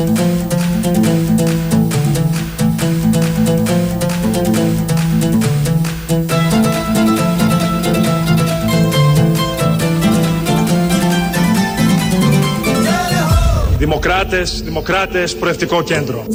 Δημοκράτες, Προοδευτικό Κέντρο.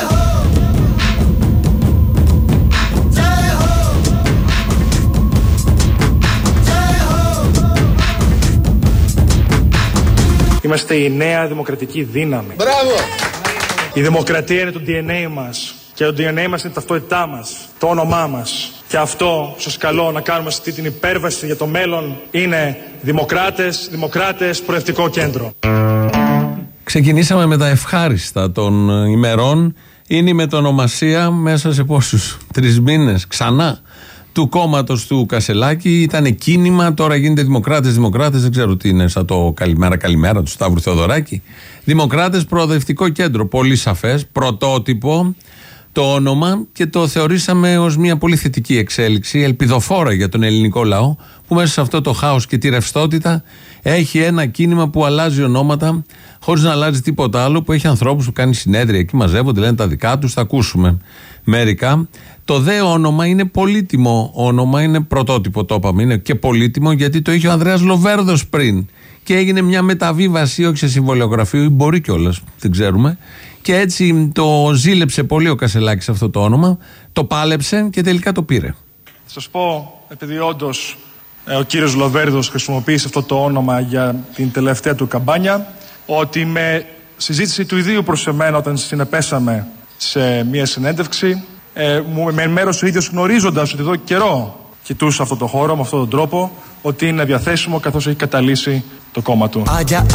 Είμαστε η νέα δημοκρατική δύναμη. Μπράβο! Η δημοκρατία είναι το DNA μας. Και το DNA μας είναι η ταυτότητά μας, το όνομά μας. Και αυτό σας καλώ να κάνουμε αυτή την υπέρβαση για το μέλλον είναι Δημοκράτες, Προοδευτικό Κέντρο. Ξεκινήσαμε με τα ευχάριστα των ημερών. Είναι η μετονομασία μέσα σε πόσους? 3 μήνες ξανά του κόμματος του Κασελάκη. Ήταν κίνημα, τώρα γίνεται Δημοκράτες, δεν ξέρω τι είναι, σαν το καλημέρα του Σταύρου Θεοδωράκη. Δημοκράτες, Προοδευτικό Κέντρο. Πολύ σαφές, πρωτότυπο το όνομα και το θεωρήσαμε ως μια πολύ θετική εξέλιξη, ελπιδοφόρα για τον ελληνικό λαό, που μέσα σε αυτό το χάος και τη ρευστότητα έχει ένα κίνημα που αλλάζει ονόματα χωρίς να αλλάζει τίποτα άλλο, που έχει ανθρώπους που κάνει συνέδρια εκεί, μαζεύονται, λένε τα δικά τους, θα ακούσουμε μερικά. Το δε όνομα είναι πολύτιμο όνομα, είναι πρωτότυπο, το είπαμε, είναι και πολύτιμο γιατί το είχε ο Ανδρέας Λοβέρδος πριν και έγινε μια μεταβίβαση, όχι σε συμβολιογραφείο, ή μπορεί κιόλας, δεν ξέρουμε. Και έτσι το ζήλεψε πολύ ο Κασελάκης αυτό το όνομα, το πάλεψε και τελικά το πήρε. Θα σας πω, επειδή όντως ο κύριος Λοβέρδος χρησιμοποίησε αυτό το όνομα για την τελευταία του καμπάνια, ότι με συζήτηση του ιδίου προς εμένα όταν συνεπέσαμε σε μια συνέντευξη, με ενημέρωσε ο ίδιος γνωρίζοντας ότι εδώ καιρό κοιτούσε αυτό το χώρο με αυτόν τον τρόπο, ότι είναι διαθέσιμο καθώς έχει καταλύσει το κόμμα του.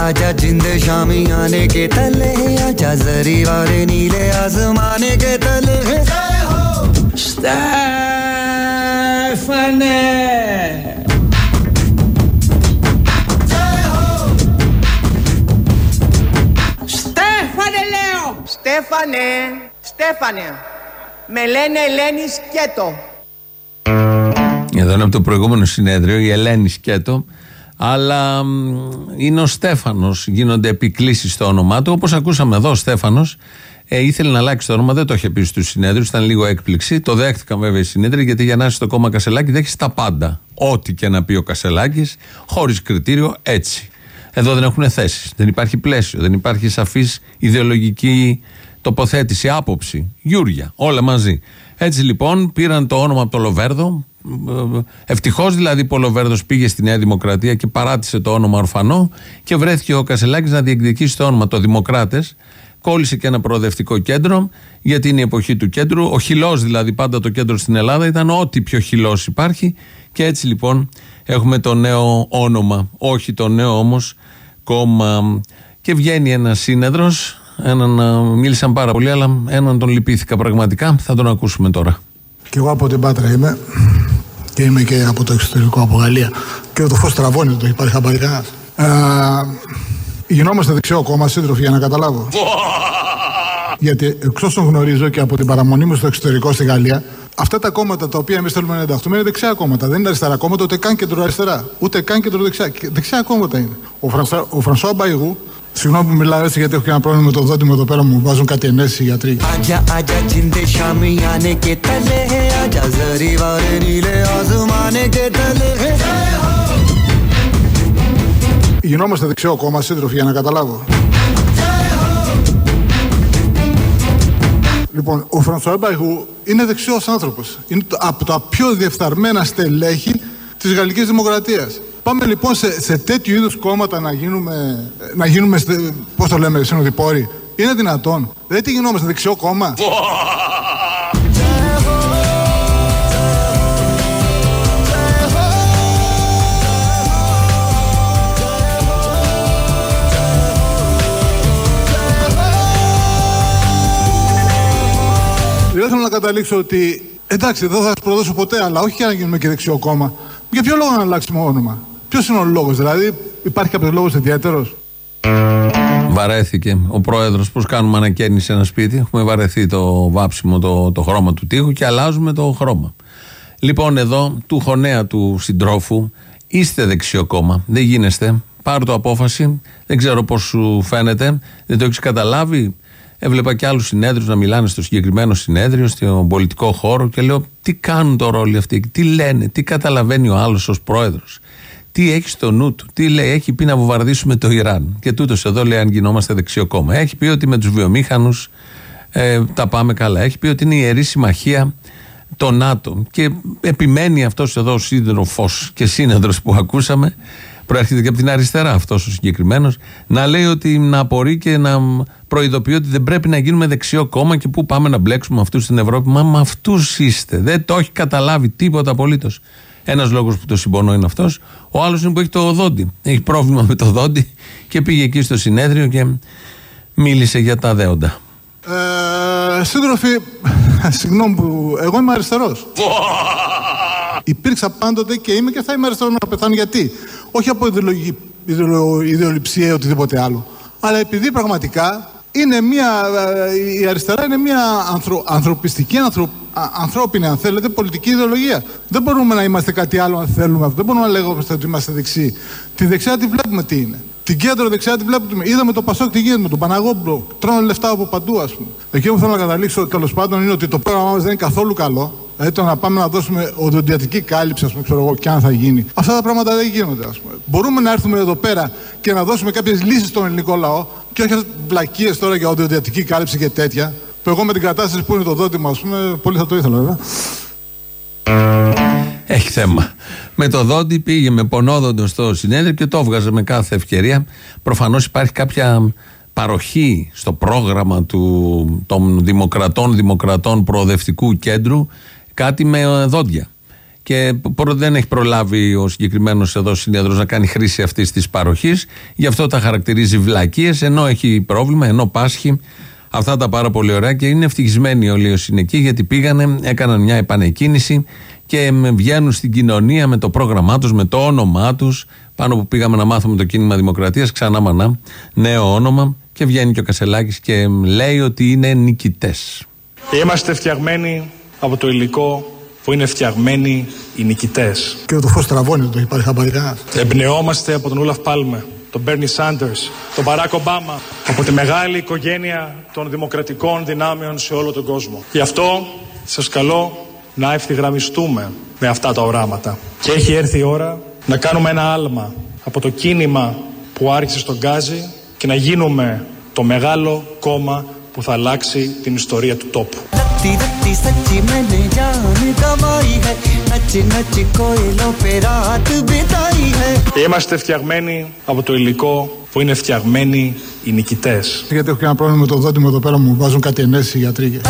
Στέφανε, με λένε Ελένη Σκέτο. Εδώ είναι από το προηγούμενο συνέδριο η Ελένη Σκέτο, αλλά είναι ο Στέφανος, γίνονται επικλήσεις στο όνομά του. Όπως ακούσαμε εδώ, ο Στέφανος ήθελε να αλλάξει το όνομα, δεν το είχε πει στους συνέδριους, ήταν λίγο έκπληξη. Το δέχτηκαν βέβαια οι συνέδριοι, γιατί για να είσαι στο κόμμα Κασελάκη δέχεις τα πάντα. Ό,τι και να πει ο Κασελάκης, χωρίς κριτήριο, έτσι. Εδώ δεν έχουν θέσεις, δεν υπάρχει πλαίσιο, δεν υπάρχει σαφής ιδεολογική τοποθέτηση, άποψη, γιούρια, όλα μαζί. Έτσι λοιπόν πήραν το όνομα από το Λοβέρδο. Ευτυχώς δηλαδή που ο Λοβέρδος πήγε στη Νέα Δημοκρατία και παράτησε το όνομα ορφανό και βρέθηκε ο Κασελάκης να διεκδικήσει το όνομα το Δημοκράτες. Κόλλησε και ένα Προοδευτικό Κέντρο, γιατί είναι η εποχή του κέντρου. Ο χυλός δηλαδή, πάντα το κέντρο στην Ελλάδα ήταν ό,τι πιο χυλός υπάρχει. Και έτσι λοιπόν έχουμε το νέο όνομα, όχι το νέο όμως κόμμα. Και βγαίνει ένας σύνεδρος, μίλησαν πάρα πολύ, αλλά έναν τον λυπήθηκα πραγματικά. Θα τον ακούσουμε τώρα. Και εγώ από την Πάτρα είμαι και είμαι και από το εξωτερικό, από Γαλλία. Και το φως τραβώνει, δεν το έχει πάρει χαμπάρι κανένας. Γινόμαστε δεξιό κόμμα, σύντροφοι, για να καταλάβω. Γιατί εξ όσων γνωρίζω και από την παραμονή μου στο εξωτερικό στη Γαλλία, αυτά τα κόμματα τα οποία εμείς θέλουμε να ενταχθούμε είναι δεξιά κόμματα. Δεν είναι αριστερά κόμματα, ούτε καν κεντροαριστερά. Ούτε καν κεντροδεξιά. Δεξιά κόμματα είναι. Ο Φρανσουά Μπαϊγού, συγγνώμη που μιλάω έτσι γιατί έχω και ένα πρόβλημα με το δόντιμο εδώ πέρα, μου βάζουν κάτι ενέσεις οι γιατροί. Γινόμαστε δεξιό κόμμα, σύντροφοι, για να καταλάβω. Λοιπόν, ο Φρανσουά Μπαϊγού είναι δεξιός άνθρωπος. Είναι από τα πιο διεφθαρμένα στελέχη της Γαλλικής Δημοκρατίας. Πάμε λοιπόν σε τέτοιου είδους κόμματα να γίνουμε πώς το λέμε, συνοδοιπόροι. Είναι δυνατόν? Δηλαδή τι γινόμαστε, δεξιό κόμμα? Δεν θέλω να καταλήξω ότι εντάξει, δεν θα σας προδώσω ποτέ, αλλά όχι για να γίνουμε και δεξιό κόμμα. Για ποιο λόγο να αλλάξουμε όνομα? Ποιος είναι ο λόγος, δηλαδή υπάρχει κάποιος λόγος ιδιαίτερος? Βαρέθηκε ο πρόεδρος. Πώς κάνουμε ανακαίνιση σε ένα σπίτι? Έχουμε βαρεθεί το βάψιμο, το χρώμα του τοίχου και αλλάζουμε το χρώμα. Λοιπόν, εδώ του χωνέα του συντρόφου, είστε δεξιό κόμμα. Δεν γίνεστε. Πάρ' το απόφαση. Δεν ξέρω πώς σου φαίνεται. Δεν το έχεις καταλάβει. Έβλεπα και άλλους συνέδριους να μιλάνε στο συγκεκριμένο συνέδριο, στον πολιτικό χώρο, και λέω: τι κάνουν τώρα όλοι αυτοί, τι λένε, τι καταλαβαίνει ο άλλος ως πρόεδρος, τι έχει στο νου του, τι λέει. Έχει πει να βομβαρδίσουμε το Ιράν. Και τούτος εδώ λέει: αν γινόμαστε δεξιό κόμμα. Έχει πει ότι με τους βιομήχανους τα πάμε καλά. Έχει πει ότι είναι η ιερή συμμαχία το ΝΑΤΟ. Και επιμένει αυτός εδώ ο σύντροφος και σύνεδρος που ακούσαμε, προέρχεται και από την αριστερά αυτός ο συγκεκριμένος, να λέει ότι να απορεί και να προειδοποιεί ότι δεν πρέπει να γίνουμε δεξιό κόμμα και πού πάμε να μπλέξουμε αυτούς στην Ευρώπη. Μα με αυτούς είστε. Δεν το έχει καταλάβει τίποτα απολύτως. Ένας λόγος που το συμπονώ είναι αυτός. Ο άλλος είναι που έχει το δόντι. Έχει πρόβλημα με το δόντι και πήγε εκεί στο συνέδριο και μίλησε για τα δέοντα. Σύντροφοι, συγγνώμη που εγώ είμαι αριστερός. Υπήρξα πάντοτε και είμαι και θα είμαι αριστερός να πεθάνω. Γιατί? Όχι από ιδεολειψία ή οτιδήποτε άλλο. Αλλά επειδή πραγματικά είναι η αριστερά είναι μια ανθρωπιστική, ανθρώπινη, αν θέλετε, πολιτική ιδεολογία. Δεν μπορούμε να είμαστε κάτι άλλο αν θέλουμε αυτό. Δεν μπορούμε να λέγουμε ότι είμαστε δεξιοί. Τη δεξιά τη βλέπουμε τι είναι. Την κέντρο δεξιά τη βλέπουμε. Είδαμε το Πασόκ τι γίνεται με τον Παναγόπουλο. Τρώνε λεφτά από παντού, ας πούμε. Εκεί που θέλω να καταλήξω τέλος πάντων είναι ότι το πρόγραμμά μας δεν είναι καθόλου καλό. Δηλαδή το να πάμε να δώσουμε οδοντιατρική κάλυψη, ας πούμε, ξέρω εγώ, και αν θα γίνει. Αυτά τα πράγματα δεν γίνονται, ας πούμε. Μπορούμε να έρθουμε εδώ πέρα και να δώσουμε κάποιες λύσεις στον ελληνικό λαό και όχι βλακίες τώρα για οδοντιατική κάλυψη και τέτοια. Που εγώ με την κατάσταση που είναι το δόντι μου, ας πούμε, πολύ θα το ήθελα, βέβαια. Έχει θέμα. Με το δόντι πήγε με πονόδοντο στο συνέδριο και το έβγαζε με κάθε ευκαιρία. Προφανώς υπάρχει κάποια παροχή στο πρόγραμμα των δημοκρατών προοδευτικού κέντρου, κάτι με δόντια. Και δεν έχει προλάβει ο συγκεκριμένος εδώ συνέδρος να κάνει χρήση αυτής της παροχής. Γι' αυτό τα χαρακτηρίζει βλακίες, ενώ έχει πρόβλημα, ενώ πάσχει. Αυτά τα πάρα πολύ ωραία και είναι ευτυχισμένοι όλοι όσοι είναι εκεί, γιατί πήγανε, έκαναν μια επανεκκίνηση και βγαίνουν στην κοινωνία με το πρόγραμμά τους, με το όνομά τους. Πάνω που πήγαμε να μάθουμε το κίνημα Δημοκρατίας, ξανά μανά, νέο όνομα, και βγαίνει και ο Κασελάκης και λέει ότι είναι νικητές. Είμαστε φτιαγμένοι από το υλικό που είναι φτιαγμένοι οι νικητές. Και το φως τραβώνει, δεν το έχει πάρει χαμπάρι κανένας. Εμπνεόμαστε από τον Ούλαφ Πάλμε, τον Μπέρνι Σάντερς, τον Μπαράκ Ομπάμα, από τη μεγάλη οικογένεια των δημοκρατικών δυνάμεων σε όλο τον κόσμο. Γι' αυτό σας καλώ να ευθυγραμμιστούμε με αυτά τα οράματα. Και έχει έρθει η ώρα να κάνουμε ένα άλμα από το κίνημα που άρχισε στον Γκάζι και να γίνουμε το μεγάλο κόμμα που θα αλλάξει την ιστορία του τόπου. Είμαστε φτιαγμένοι από το υλικό που είναι φτιαγμένοι οι νικητές. Γιατί έχω και ένα πρόβλημα με το δόντι μου εδώ πέρα, μου βάζουν κάτι ενέσεις οι γιατροί.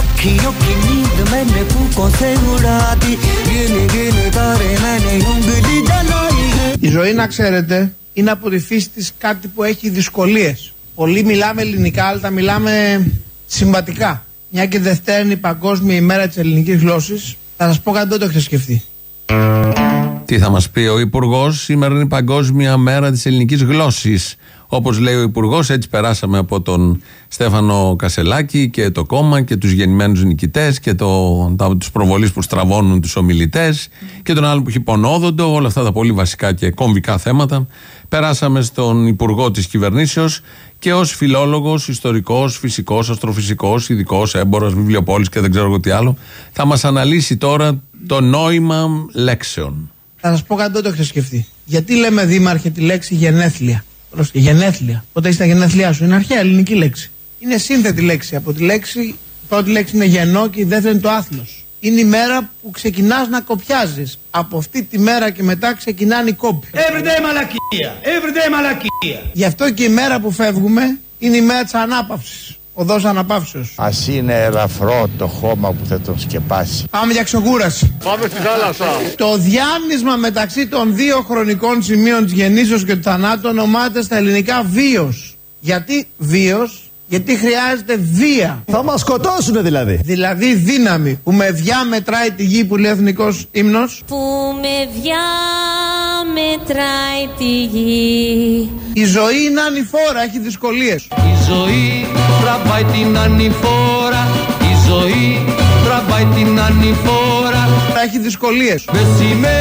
Η ζωή, να ξέρετε, είναι από τη φύση της κάτι που έχει δυσκολίες. Πολλοί μιλάμε ελληνικά, αλλά τα μιλάμε συμβατικά. Μια και Δευτέρα είναι η Παγκόσμια ημέρα της ελληνικής γλώσσης, θα σας πω κάτι, δεν το έχετε σκεφτεί. Τι θα μας πει ο Υπουργός? Σήμερα είναι η Παγκόσμια μέρα της ελληνικής γλώσσης. Όπως λέει ο Υπουργός, έτσι περάσαμε από τον Στέφανο Κασελάκη και το κόμμα και τους γεννημένους νικητές και τους προβολείς που στραβώνουν τους ομιλητές και τον άλλο που έχει πονόδοντο, όλα αυτά τα πολύ βασικά και κομβικά θέματα. Περάσαμε στον Υπουργό της Κυβερνήσεως και ως φιλόλογος, ιστορικός, φυσικός, αστροφυσικός, ειδικός, έμπορος, βιβλιοπόλης και δεν ξέρω εγώ τι άλλο, θα μας αναλύσει τώρα το νόημα λέξεων. Θα σας πω κάτι, δεν το έχετε σκεφτεί. Γιατί λέμε, δήμαρχε, τη λέξη γενέθλια? Γενέθλια. Πότε είσαι τα γενέθλιά σου? Είναι αρχαία ελληνική λέξη. Είναι σύνθετη λέξη. Από τη λέξη, η πρώτη λέξη είναι γενό και η δεύτερη είναι το άθλος. Είναι η μέρα που ξεκινάς να κοπιάζεις. Από αυτή τη μέρα και μετά ξεκινάνε οι κόποι. Everyday μαλακία. Everyday μαλακία. Γι' αυτό και η μέρα που φεύγουμε είναι η μέρα της ανάπαυσης. Οδός αναπαύσεως. Ας είναι ελαφρό το χώμα που θα τον σκεπάσει. Πάμε για ξεκούραση. Πάμε στη θάλασσα. Το διάνυσμα μεταξύ των δύο χρονικών σημείων της γεννήσεως και του θανάτου ονομάζεται στα ελληνικά βίος. Γιατί βίος? Γιατί χρειάζεται βία. Θα μας σκοτώσουνε δηλαδή. Δηλαδή δύναμη. Που με βιά μετράει τη γη, που λέει ο εθνικός ύμνος. Που με βιά μετράει τη γη. Η ζωή είναι ανηφόρα, έχει δυσκολίες. Η ζωή τραβάει την ανηφόρα. Η ζωή τραβάει την ανηφόρα. Έχει δυσκολίες. Με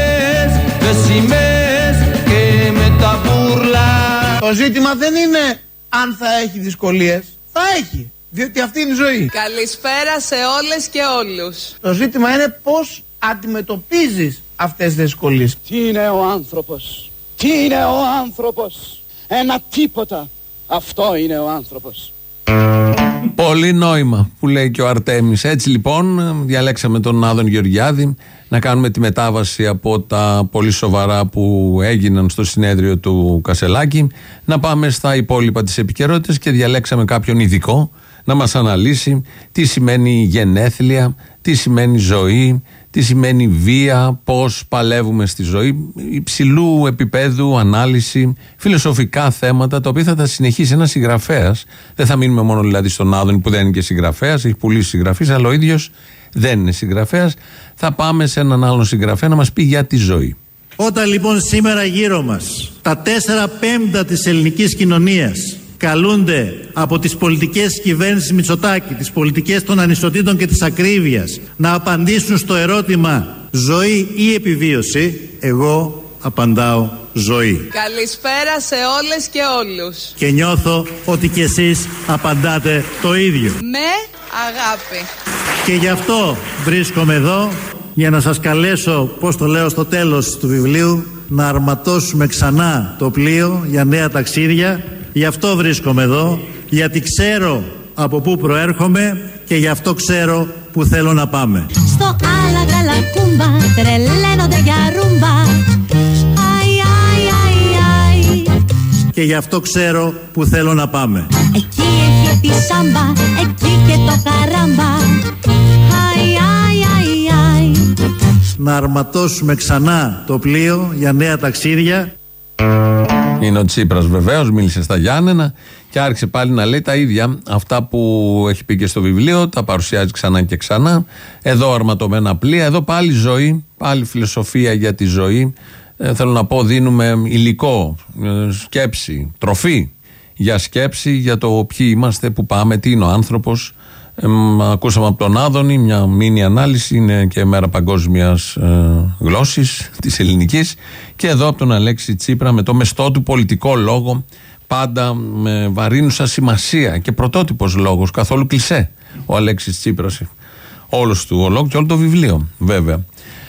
σημαίες και με τα μπούρλα. Το ζήτημα δεν είναι αν θα έχει δυσκολίες. Θα έχει. Διότι αυτή είναι η ζωή. Καλησπέρα σε όλες και όλους. Το ζήτημα είναι πώς αντιμετωπίζεις αυτές τις δυσκολίες. Τι είναι ο άνθρωπος? Τι είναι ο άνθρωπος? Ένα τίποτα. Αυτό είναι ο άνθρωπος. Πολύ νόημα που λέει και ο Αρτέμις. Έτσι λοιπόν διαλέξαμε τον Άδων Γεωργιάδη να κάνουμε τη μετάβαση από τα πολύ σοβαρά που έγιναν στο συνέδριο του Κασελάκη, να πάμε στα υπόλοιπα της επικαιρότητας και διαλέξαμε κάποιον ειδικό να μας αναλύσει τι σημαίνει γενέθλια, τι σημαίνει ζωή, τι σημαίνει βία, πώς παλεύουμε στη ζωή, υψηλού επίπεδου ανάλυση, φιλοσοφικά θέματα, τα οποία θα τα συνεχίσει ένας συγγραφέας. Δεν θα μείνουμε μόνο δηλαδή στον Άδωνη που δεν είναι και συγγραφέας, έχει πουλήσει συγγραφείς, αλλά ο ίδιος δεν είναι συγγραφέας. Θα πάμε σε έναν άλλον συγγραφέα να μας πει για τη ζωή. Όταν λοιπόν σήμερα γύρω μας τα 4/5 της ελληνικής κοινωνίας καλούνται από τις πολιτικές της κυβέρνησης Μητσοτάκη, τις πολιτικές των ανισοτήτων και της ακρίβειας, να απαντήσουν στο ερώτημα ζωή ή επιβίωση, εγώ απαντάω ζωή. Καλησπέρα σε όλες και όλους. Και νιώθω ότι κι εσείς απαντάτε το ίδιο. Με αγάπη. Και γι' αυτό βρίσκομαι εδώ για να σας καλέσω, πώς το λέω στο τέλος του βιβλίου, να αρματώσουμε ξανά το πλοίο για νέα ταξίδια. Γι' αυτό βρίσκομαι εδώ, γιατί ξέρω από πού προέρχομαι και γι' αυτό ξέρω που θέλω να πάμε. Στο άλλα γαλακούμπα τρελαίνονται για ρούμπα. Αι, αι, αι, αι. Και γι' αυτό ξέρω που θέλω να πάμε. Εκεί έχει τη σάμπα, εκεί και το καράμπα. Αι, αι, αι, αι. Να αρματώσουμε ξανά το πλοίο για νέα ταξίδια. Είναι ο Τσίπρας βεβαίως, μίλησε στα Γιάννενα και άρχισε πάλι να λέει τα ίδια. Αυτά που έχει πει και στο βιβλίο, τα παρουσιάζει ξανά και ξανά. Εδώ αρματωμένα πλοία, εδώ πάλι ζωή, πάλι φιλοσοφία για τη ζωή. Θέλω να πω, δίνουμε υλικό, σκέψη, τροφή για σκέψη, για το ποιοι είμαστε, που πάμε, τι είναι ο άνθρωπος. Ακούσαμε από τον Άδωνη μια μίνι ανάλυση, είναι και μέρα παγκόσμιας γλώσσης της ελληνικής, και εδώ από τον Αλέξη Τσίπρα με το μεστό του πολιτικό λόγο, πάντα με βαρύνουσα σημασία και πρωτότυπος λόγος, καθόλου κλισέ ο Αλέξης Τσίπρας, όλος του ο λόγος και όλο το βιβλίο βέβαια.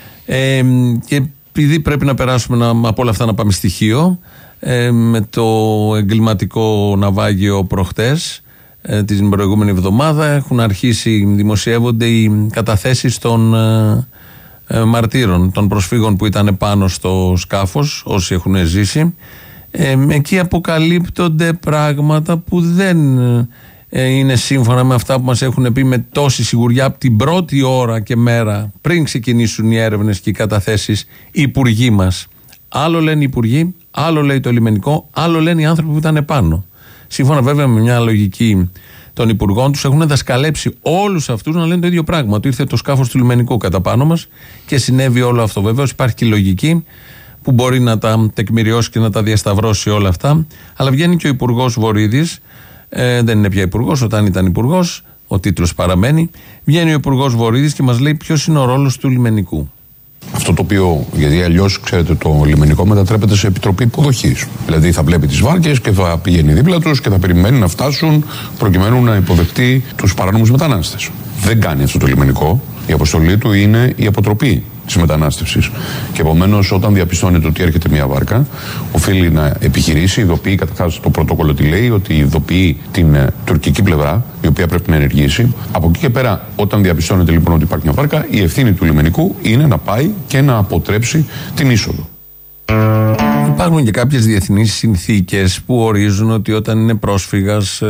Και επειδή πρέπει να περάσουμε από όλα αυτά να πάμε στοιχείο, με το εγκληματικό ναυάγιο προχτές, την προηγούμενη εβδομάδα έχουν αρχίσει, δημοσιεύονται οι καταθέσεις των μαρτύρων, των προσφύγων που ήταν πάνω στο σκάφος, όσοι έχουν ζήσει. Εκεί αποκαλύπτονται πράγματα που δεν είναι σύμφωνα με αυτά που μας έχουν πει με τόση σιγουριά από την πρώτη ώρα και μέρα πριν ξεκινήσουν οι έρευνες και οι καταθέσεις οι υπουργοί μας. Άλλο λένε οι υπουργοί, άλλο λέει το λιμενικό, άλλο λένε οι άνθρωποι που ήταν πάνω. Σύμφωνα βέβαια με μια λογική των υπουργών, τους έχουν δασκαλέψει όλους αυτούς να λένε το ίδιο πράγμα. Ότι ήρθε το σκάφος του λιμενικού κατά πάνω μας και συνέβη όλο αυτό. Βεβαίως υπάρχει και λογική που μπορεί να τα τεκμηριώσει και να τα διασταυρώσει όλα αυτά. Αλλά βγαίνει και ο υπουργός Βορίδης, δεν είναι πια υπουργός, όταν ήταν υπουργός, ο τίτλος παραμένει. Βγαίνει ο υπουργός Βορίδης και μας λέει ποιος είναι ο ρόλος του λιμενικού. Αυτό το οποίο, γιατί αλλιώς ξέρετε, το λιμενικό μετατρέπεται σε επιτροπή υποδοχής. Δηλαδή θα βλέπει τις βάρκες και θα πηγαίνει δίπλα τους και θα περιμένει να φτάσουν προκειμένου να υποδεχτεί τους παράνομους μετανάστες. Δεν κάνει αυτό το λιμενικό. Η αποστολή του είναι η αποτροπή της μετανάστευσης. Και επομένως, όταν διαπιστώνεται ότι έρχεται μια βάρκα, οφείλει να επιχειρήσει, ειδοποιεί καταρχάς το πρωτόκολλο τι λέει, ότι ειδοποιεί την τουρκική πλευρά, η οποία πρέπει να ενεργήσει. Από εκεί και πέρα, όταν διαπιστώνεται λοιπόν ότι υπάρχει μια βάρκα, η ευθύνη του λιμενικού είναι να πάει και να αποτρέψει την είσοδο. Υπάρχουν και κάποιες διεθνείς συνθήκες που ορίζουν ότι όταν είναι πρόσφυγας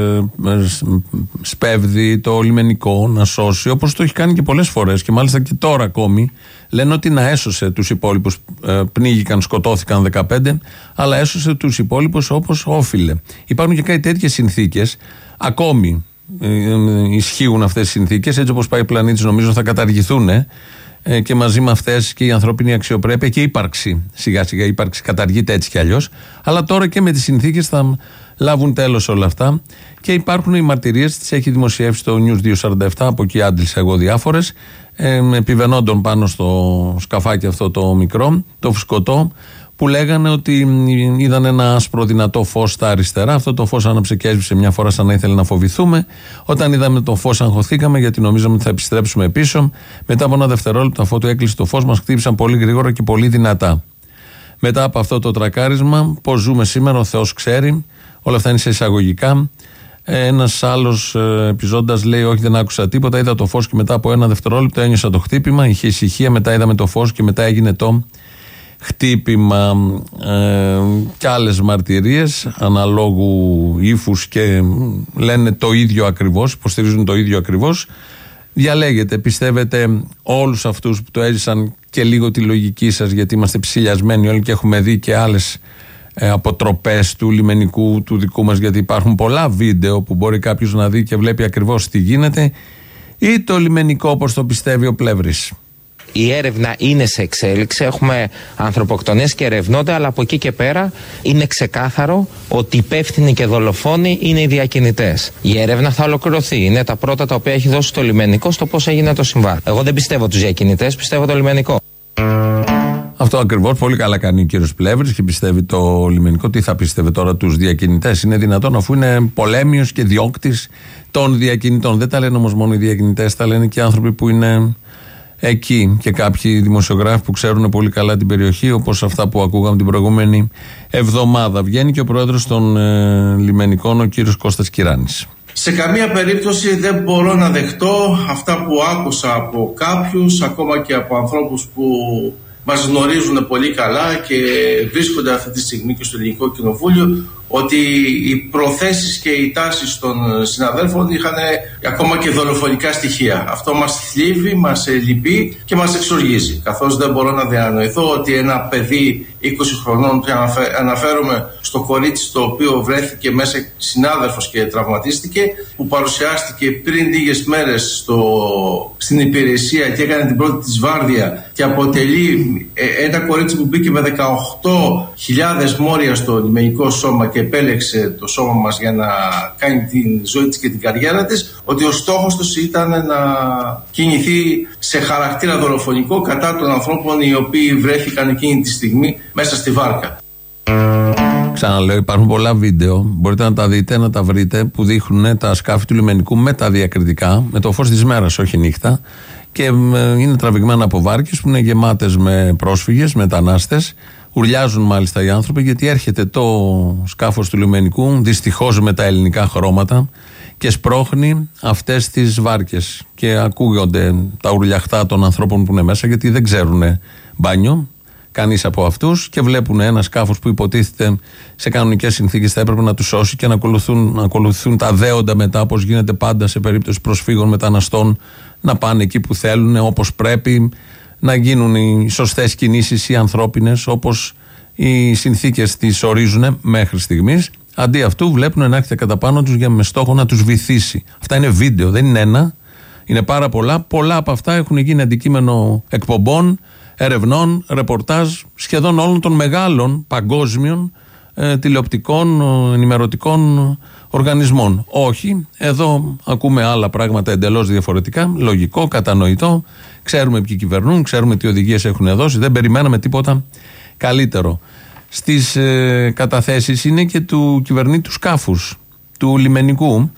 σπέβδει το λιμενικό να σώσει, όπως το έχει κάνει και πολλές φορές και μάλιστα και τώρα ακόμη. Λένε ότι να έσωσε τους υπόλοιπους, πνίγηκαν, σκοτώθηκαν 15, αλλά έσωσε τους υπόλοιπους όπως όφιλε. Υπάρχουν και κάτι τέτοιες συνθήκες, ακόμη ισχύουν αυτές οι συνθήκες, έτσι όπως πάει ο πλανήτης νομίζω θα καταργηθούν. Και μαζί με αυτές και η ανθρώπινη αξιοπρέπεια και η ύπαρξη. Σιγά σιγά η ύπαρξη καταργείται έτσι κι αλλιώς. Αλλά τώρα και με τις συνθήκες θα λάβουν τέλος όλα αυτά. Και υπάρχουν οι μαρτυρίες, τις έχει δημοσιεύσει το News 247, από εκεί άντλησα εγώ διάφορες, επιβαινόντων πάνω στο σκαφάκι αυτό το μικρό, το φουσκωτό, που λέγανε ότι είδαν ένα άσπρο δυνατό φως στα αριστερά. Αυτό το φως άναψε και έσβησε μια φορά, σαν να ήθελε να φοβηθούμε. Όταν είδαμε το φως, αγχωθήκαμε, γιατί νομίζαμε ότι θα επιστρέψουμε πίσω. Μετά από ένα δευτερόλεπτο, αφού το έκλεισε το φως, μας χτύπησαν πολύ γρήγορα και πολύ δυνατά. Μετά από αυτό το τρακάρισμα, πώς ζούμε σήμερα, ο Θεός ξέρει. Όλα αυτά είναι σε εισαγωγικά. Ένας άλλος επιζώντας λέει: όχι, δεν άκουσα τίποτα. Είδα το φως και μετά από ένα δευτερόλεπτο ένιωσα το χτύπημα. Είχε ησυχία. Μετά είδαμε το φως και μετά έγινε το χτύπημα. Και άλλες μαρτυρίες αναλόγου ύφους και λένε το ίδιο ακριβώς, υποστηρίζουν το ίδιο ακριβώς. Διαλέγετε, πιστεύετε όλους αυτούς που το έζησαν και λίγο τη λογική σας, γιατί είμαστε ψηλιασμένοι όλοι και έχουμε δει και άλλες αποτροπές του λιμενικού του δικού μας, γιατί υπάρχουν πολλά βίντεο που μπορεί κάποιος να δει και βλέπει ακριβώς τι γίνεται, ή το λιμενικό όπως το πιστεύει ο Πλεύρης? Η έρευνα είναι σε εξέλιξη, έχουμε ανθρωποκτονίες και ερευνώνται, αλλά από εκεί και πέρα είναι ξεκάθαρο ότι υπεύθυνοι και δολοφόνοι είναι οι διακινητές. Η έρευνα θα ολοκληρωθεί, είναι τα πρώτα τα οποία έχει δώσει το λιμενικό στο πώς έγινε το συμβάν. Εγώ δεν πιστεύω τους διακινητές, πιστεύω το λιμενικό. Αυτό ακριβώς, πολύ καλά κάνει ο κύριος Πλεύρης και πιστεύει το λιμενικό. Τι θα πίστευε τώρα τους διακινητές? Είναι δυνατόν, αφού είναι πολέμιος και διώκτης των διακινητών? Δεν τα λένε όμως μόνο οι διακινητές, τα λένε και άνθρωποι που είναι εκεί και κάποιοι δημοσιογράφοι που ξέρουν πολύ καλά την περιοχή, όπως αυτά που ακούγαμε την προηγούμενη εβδομάδα. Βγαίνει και ο πρόεδρος των λιμενικών, ο κύριος Κώστας Κυράνης. Σε καμία περίπτωση δεν μπορώ να δεχτώ αυτά που άκουσα από κάποιους, ακόμα και από ανθρώπους που μας γνωρίζουν πολύ καλά και βρίσκονται αυτή τη στιγμή και στο Ελληνικό Κοινοβούλιο, ότι οι προθέσεις και οι τάσεις των συναδέλφων είχαν ακόμα και δολοφονικά στοιχεία. Αυτό μας θλίβει, μας λυπεί και μας εξοργίζει, καθώς δεν μπορώ να διανοηθώ ότι ένα παιδί 20 χρονών, που αναφέρομαι στο κορίτσι το οποίο βρέθηκε μέσα συνάδελφος και τραυματίστηκε, που παρουσιάστηκε πριν λίγες μέρες στην υπηρεσία και έκανε την πρώτη της βάρδια και αποτελεί ένα κορίτσι που μπήκε με 18.000 μόρια στο λιμενικό σώμα και επέλεξε το σώμα μας για να κάνει τη ζωή της και την καριέρα της, ότι ο στόχος τους ήταν να κινηθεί σε χαρακτήρα δολοφονικό κατά των ανθρώπων οι οποίοι βρέθηκαν εκείνη τη στιγμή μέσα στη βάρκα. Ξαναλέω, υπάρχουν πολλά βίντεο, μπορείτε να τα δείτε, να τα βρείτε, που δείχνουν τα σκάφη του λιμενικού με τα διακριτικά, με το φως της μέρας, όχι νύχτα, και είναι τραβηγμένα από βάρκες που είναι γεμάτες με πρόσφυγες, μετανάστες. Ουρλιάζουν μάλιστα οι άνθρωποι, γιατί έρχεται το σκάφος του λιμενικού, δυστυχώς με τα ελληνικά χρώματα, και σπρώχνει αυτές τις βάρκες. Και ακούγονται τα ουρλιαχτά των ανθρώπων που είναι μέσα, γιατί δεν ξέρουν μπάνιο κανείς από αυτούς, και βλέπουν ένα σκάφος που υποτίθεται σε κανονικές συνθήκες θα έπρεπε να τους σώσει και να ακολουθούν τα δέοντα μετά, όπως γίνεται πάντα σε περίπτωση προσφύγων, μεταναστών, να πάνε εκεί που θέλουν, όπως πρέπει, να γίνουν οι σωστές κινήσεις, οι ανθρώπινες, όπως οι συνθήκες τις ορίζουν μέχρι στιγμής. Αντί αυτού βλέπουν να έρχεται κατά πάνω τους με στόχο να τους βυθίσει. Αυτά είναι βίντεο, δεν είναι ένα, είναι πάρα πολλά. Πολλά από αυτά έχουν γίνει αντικείμενο εκπομπών, ερευνών, ρεπορτάζ σχεδόν όλων των μεγάλων παγκόσμιων τηλεοπτικών, ενημερωτικών οργανισμών. Όχι, εδώ ακούμε άλλα πράγματα εντελώς διαφορετικά, λογικό, κατανοητό. Ξέρουμε ποιοι κυβερνούν, ξέρουμε τι οδηγίες έχουν δώσει, δεν περιμέναμε τίποτα καλύτερο. Στις καταθέσεις είναι και του κυβερνήτη του σκάφους, του λιμενικού.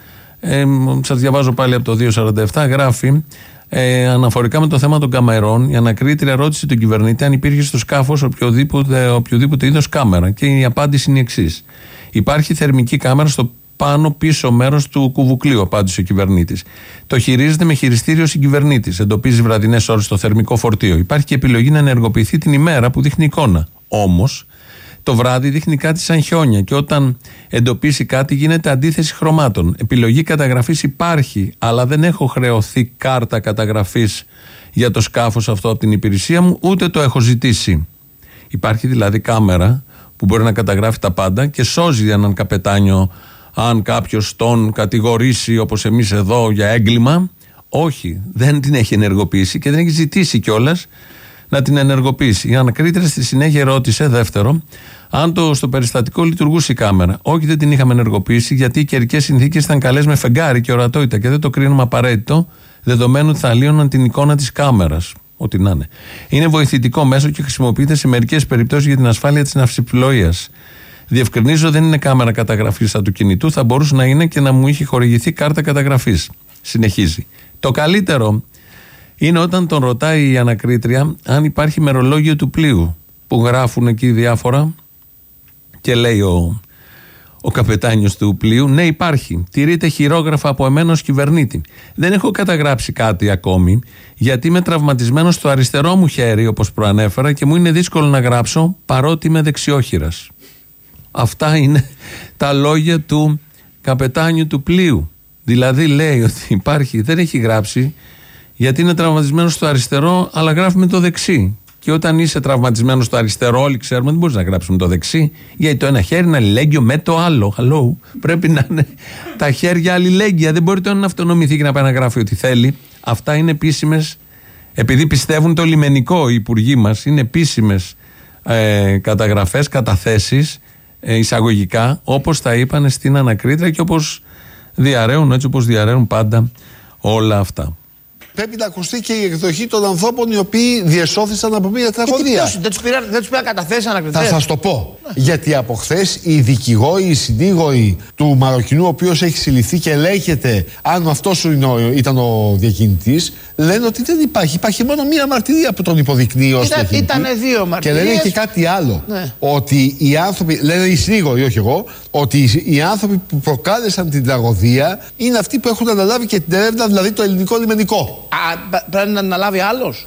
Σας διαβάζω πάλι από το 247, γράφει αναφορικά με το θέμα των καμερών, η ανακρίτρια ρώτησε τον κυβερνήτη αν υπήρχε στο σκάφος οποιοδήποτε είδος κάμερα, και η απάντηση είναι η εξής: υπάρχει θερμική κάμερα στο πάνω πίσω μέρος του κουβουκλίου, απάντησε ο κυβερνήτης. Το χειρίζεται με χειριστήριο συγκυβερνήτης. Εντοπίζει βραδινές ώρες στο θερμικό φορτίο. Υπάρχει και επιλογή να ενεργοποιηθεί την ημέρα που δείχνει εικόνα. Όμως, το βράδυ δείχνει κάτι σαν χιόνια, και όταν εντοπίσει κάτι γίνεται αντίθεση χρωμάτων. Επιλογή καταγραφής υπάρχει, αλλά δεν έχω χρεωθεί κάρτα καταγραφής για το σκάφος αυτό από την υπηρεσία μου, ούτε το έχω ζητήσει. Υπάρχει δηλαδή κάμερα που μπορεί να καταγράφει τα πάντα και σώζει έναν καπετάνιο αν κάποιος τον κατηγορήσει όπως εμείς εδώ για έγκλημα. Όχι, δεν την έχει ενεργοποιήσει και δεν έχει ζητήσει κιόλας να την ενεργοποιήσει. Η ανακρίτρια στη συνέχεια ρώτησε, δεύτερο, αν στο περιστατικό λειτουργούσε η κάμερα. Όχι, δεν την είχαμε ενεργοποιήσει, γιατί οι καιρικές συνθήκες ήταν καλές με φεγγάρι και ορατότητα και δεν το κρίνουμε απαραίτητο, δεδομένου ότι θα αλλίωναν την εικόνα της κάμερας. ό,τι να είναι. Είναι βοηθητικό μέσο και χρησιμοποιείται σε μερικές περιπτώσεις για την ασφάλεια της ναυσιπλοείας. Διευκρινίζω, δεν είναι κάμερα καταγραφής του κινητού, θα μπορούσε να είναι και να μου είχε χορηγηθεί κάρτα καταγραφής. Συνεχίζει. Το καλύτερο είναι όταν τον ρωτάει η ανακρίτρια αν υπάρχει μερολόγιο του πλοίου, που γράφουν εκεί διάφορα, και λέει ο καπετάνιος του πλοίου, ναι, υπάρχει. Τηρείται χειρόγραφα από εμένα ως κυβερνήτη. Δεν έχω καταγράψει κάτι ακόμη, γιατί είμαι τραυματισμένος στο αριστερό μου χέρι, όπως προανέφερα, και μου είναι δύσκολο να γράψω, παρότι είμαι δεξιόχειρας. Αυτά είναι τα λόγια του καπετάνιου του πλοίου. Δηλαδή λέει ότι υπάρχει, δεν έχει γράψει, γιατί είναι τραυματισμένος στο αριστερό, αλλά γράφει με το δεξί. Και όταν είσαι τραυματισμένος στο αριστερό, όλοι ξέρουμε, δεν μπορείς να γράψεις με το δεξί, γιατί το ένα χέρι είναι αλληλέγγυο με το άλλο. Hello. Πρέπει να είναι τα χέρια αλληλέγγυα. Δεν μπορεί το ένα να αυτονομηθεί και να πάει να γράφει ό,τι θέλει. Αυτά είναι επίσημες, επειδή πιστεύουν το λιμενικό οι υπουργοί μας, είναι επίσημες καταγραφές, καταθέσεις, εισαγωγικά, όπως τα είπαν στην ανακρίτρια και όπως διαρρέουν, έτσι όπως διαρρέουν πάντα όλα αυτά. Πρέπει να ακουστεί και η εκδοχή των ανθρώπων οι οποίοι διεσώθησαν από μια τραγωδία. Δεν τους πήραν καταθέσεις ανακριτές. Θα σας το πω. Γιατί από χθες οι δικηγόροι, οι συνήγοροι του Μαροκινού, ο οποίος έχει συλληφθεί και ελέγχεται αν αυτός ήταν ο διακινητής, λένε ότι δεν υπάρχει. Υπάρχει μόνο μία μαρτυρία που τον υποδεικνύει ως διακινητή. Ήταν δύο μαρτυρίες. Και λένε και κάτι άλλο. Ναι. Ότι οι άνθρωποι, λένε οι συνήγοροι, όχι εγώ, ότι οι άνθρωποι που προκάλεσαν την τραγωδία είναι αυτοί που έχουν αναλάβει και την έρευνα, δηλαδή το ελληνικό λιμενικό. Πρέπει να αναλάβει άλλος.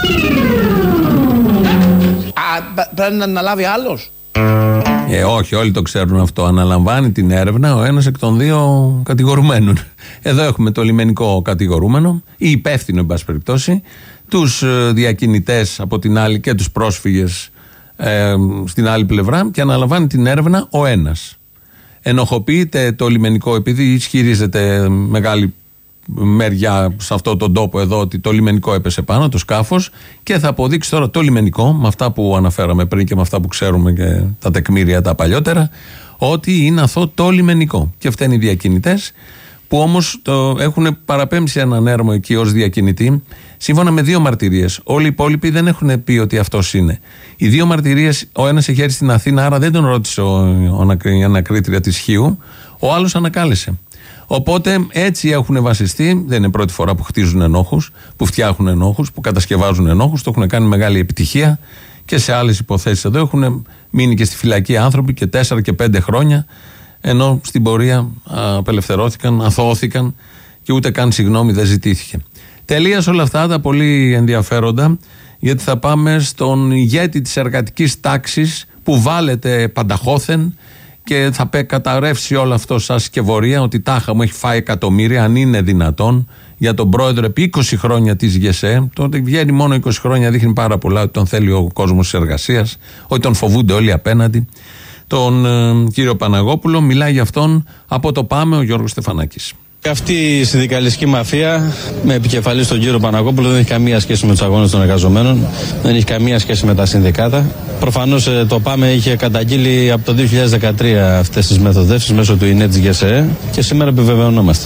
Πρέπει να αναλάβει άλλος. Όχι, όλοι το ξέρουν αυτό. Αναλαμβάνει την έρευνα ο ένας εκ των δύο κατηγορουμένων. Εδώ έχουμε το λιμενικό κατηγορούμενο ή υπεύθυνο, εν πάση περιπτώσει, τους διακινητές από την άλλη και τους πρόσφυγες στην άλλη πλευρά, και αναλαμβάνει την έρευνα ο ένας. Ενοχοποιείται το λιμενικό επειδή ισχυρίζεται μεγάλη μεριά σε αυτόν τον τόπο εδώ ότι το λιμενικό έπεσε πάνω, το σκάφος, και θα αποδείξει τώρα το λιμενικό, με αυτά που αναφέραμε πριν και με αυτά που ξέρουμε και τα τεκμήρια τα παλιότερα, ότι είναι αυτό το λιμενικό. Και φταίνουν οι διακινητές, που όμως έχουν παραπέμψει έναν έρμο εκεί ως διακινητή, σύμφωνα με δύο μαρτυρίες. Όλοι οι υπόλοιποι δεν έχουν πει ότι αυτός είναι. Οι δύο μαρτυρίες, ο ένας έχει έρθει στην Αθήνα, άρα δεν τον ρώτησε η ανακρίτρια της Χίου, ο άλλος ανακάλεσε. Οπότε έτσι έχουν βασιστεί. Δεν είναι πρώτη φορά που χτίζουν ενόχους, που φτιάχνουν ενόχους, που κατασκευάζουν ενόχους. Το έχουν κάνει μεγάλη επιτυχία και σε άλλες υποθέσεις εδώ. Έχουν μείνει και στη φυλακή άνθρωποι και 4 και 5 χρόνια, ενώ στην πορεία απελευθερώθηκαν, αθώθηκαν και ούτε καν συγγνώμη δεν ζητήθηκε. Τελεία σε όλα αυτά τα πολύ ενδιαφέροντα, γιατί θα πάμε στον ηγέτη της εργατικής τάξης που βάλετε πανταχώθεν και θα καταρρεύσει όλο αυτό σαν σκευωρία, ότι τάχα μου έχει φάει εκατομμύρια, αν είναι δυνατόν, για τον πρόεδρο επί 20 χρόνια της ΓΕΣΕ. Τότε βγαίνει μόνο 20 χρόνια, δείχνει πάρα πολλά ότι τον θέλει ο κόσμος της εργασίας, ότι τον φοβούνται όλοι απέναντι. Τον κύριο Παναγόπουλο, μιλάει για αυτόν από το Πάμε ο Γιώργος Στεφανάκης. Αυτή η συνδικαλιστική μαφία με επικεφαλής τον κύριο Παναγόπουλο δεν έχει καμία σχέση με τους αγώνες των εργαζομένων, δεν έχει καμία σχέση με τα συνδικάτα. Προφανώς το ΠΑΜΕ είχε καταγγείλει από το 2013 αυτές τις μεθοδεύσεις μέσω του ΙΝΕ της ΓΕΣΕ και σήμερα επιβεβαιωνόμαστε.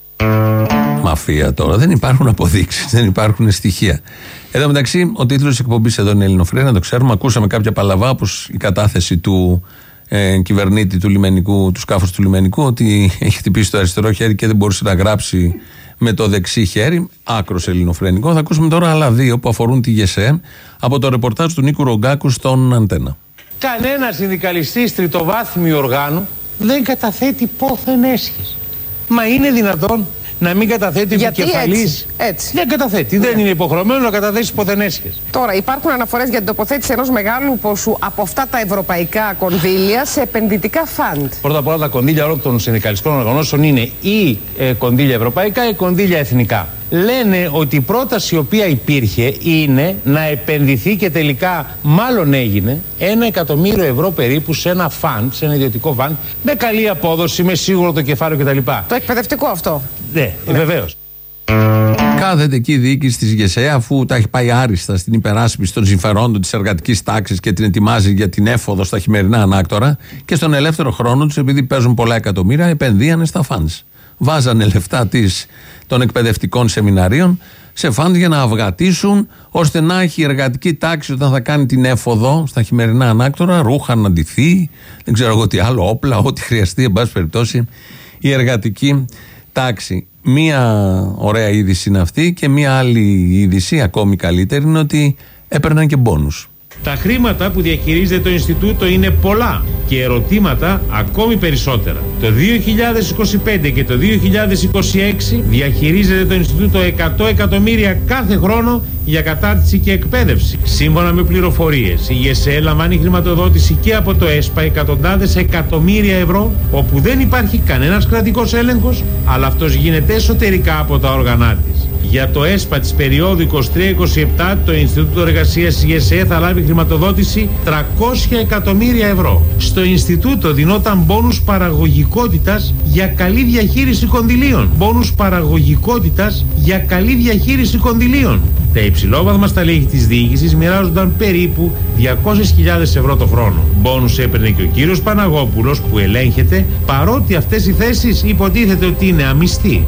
Μαφία τώρα. Δεν υπάρχουν αποδείξεις, δεν υπάρχουν στοιχεία. Εδώ μεταξύ, ο τίτλος της εκπομπής εδώ είναι Ελληνοφρένεια, να το ξέρουμε. Ακούσαμε κάποια παλαβά, όπως η κατάθεση του κυβερνήτη του λιμενικού, του σκάφους του λιμενικού, ότι έχει χτυπήσει το αριστερό χέρι και δεν μπορούσε να γράψει με το δεξί χέρι. Άκρος ελληνοφρενικό. Θα ακούσουμε τώρα άλλα δύο που αφορούν τη ΓΕΣΕ από το ρεπορτάζ του Νίκου Ρογκάκου στον Αντένα. Κανένα συνδικαλιστής τριτοβάθμιου οργάνου δεν καταθέτει πόθεν έσχες. Μα είναι δυνατόν να μην καταθέτει επικεφαλής? Έτσι. Δεν καταθέτει. Δεν είναι υποχρεωμένο να καταθέσει πόθεν έσχες. Τώρα, υπάρχουν αναφορές για την τοποθέτηση ενός μεγάλου ποσού από αυτά τα ευρωπαϊκά κονδύλια σε επενδυτικά φαντ. Πρώτα απ' όλα, τα κονδύλια όλων των συνδικαλιστικών οργανώσεων είναι ή κονδύλια ευρωπαϊκά ή κονδύλια εθνικά. Λένε ότι η πρόταση η οποία υπήρχε είναι να επενδυθεί, και τελικά μάλλον έγινε, 1 εκατομμύριο ευρώ περίπου σε ένα φαντ, σε ένα ιδιωτικό φαντ, με καλή απόδοση, με σίγουρο το κεφάλαιο κτλ. Το εκπαιδευτικό αυτό. Ναι, βεβαίως. Κάθεται εκεί η διοίκηση της ΓΕΣΕ, αφού τα έχει πάει άριστα στην υπεράσπιση των συμφερόντων της εργατικής τάξης και την ετοιμάζει για την έφοδο στα χειμερινά ανάκτορα, και στον ελεύθερο χρόνο τους, επειδή παίζουν πολλά εκατομμύρια, επενδύανε στα φαντς. Βάζανε λεφτά των εκπαιδευτικών σεμιναρίων σε φαντ για να αυγατήσουν, ώστε να έχει η εργατική τάξη όταν θα κάνει την έφοδο στα χειμερινά ανάκτορα, ρούχα να ντυθεί, δεν ξέρω εγώ τι άλλο, όπλα, ό,τι χρειαστεί, εν πάση περιπτώσει, η εργατική τάξη. Μία ωραία είδηση είναι αυτή και μία άλλη είδηση, ακόμη καλύτερη, είναι ότι έπαιρναν και μπόνους. Τα χρήματα που διαχειρίζεται το Ινστιτούτο είναι πολλά και ερωτήματα ακόμη περισσότερα. Το 2025 και το 2026 διαχειρίζεται το Ινστιτούτο 100 εκατομμύρια κάθε χρόνο για κατάρτιση και εκπαίδευση. Σύμφωνα με πληροφορίες, η ΓΕΣΕ λαμβάνει χρηματοδότηση και από το ΕΣΠΑ εκατοντάδες εκατομμύρια ευρώ, όπου δεν υπάρχει κανένας κρατικός έλεγχος, αλλά αυτός γίνεται εσωτερικά από τα όργανά της. Για το ΕΣΠΑ της περίοδου 23-27, το Ινστιτούτο Εργασίας της ΓΕΣΕ θα λάβει χρηματοδότηση 300 εκατομμύρια ευρώ. Στο Ινστιτούτο δινόταν μπόνους παραγωγικότητας για καλή διαχείριση κονδυλίων. Μπόνους παραγωγικότητας για καλή διαχείριση κονδυλίων. Τα υψηλόβαθμα στελέχη της διοίκησης μοιράζονταν περίπου 200.000 ευρώ το χρόνο. Μπόνους έπαιρνε και ο κύριος Παναγόπουλος που ελέγχεται, παρότι αυτές οι θέσεις υποτίθεται ότι είναι αμυστή.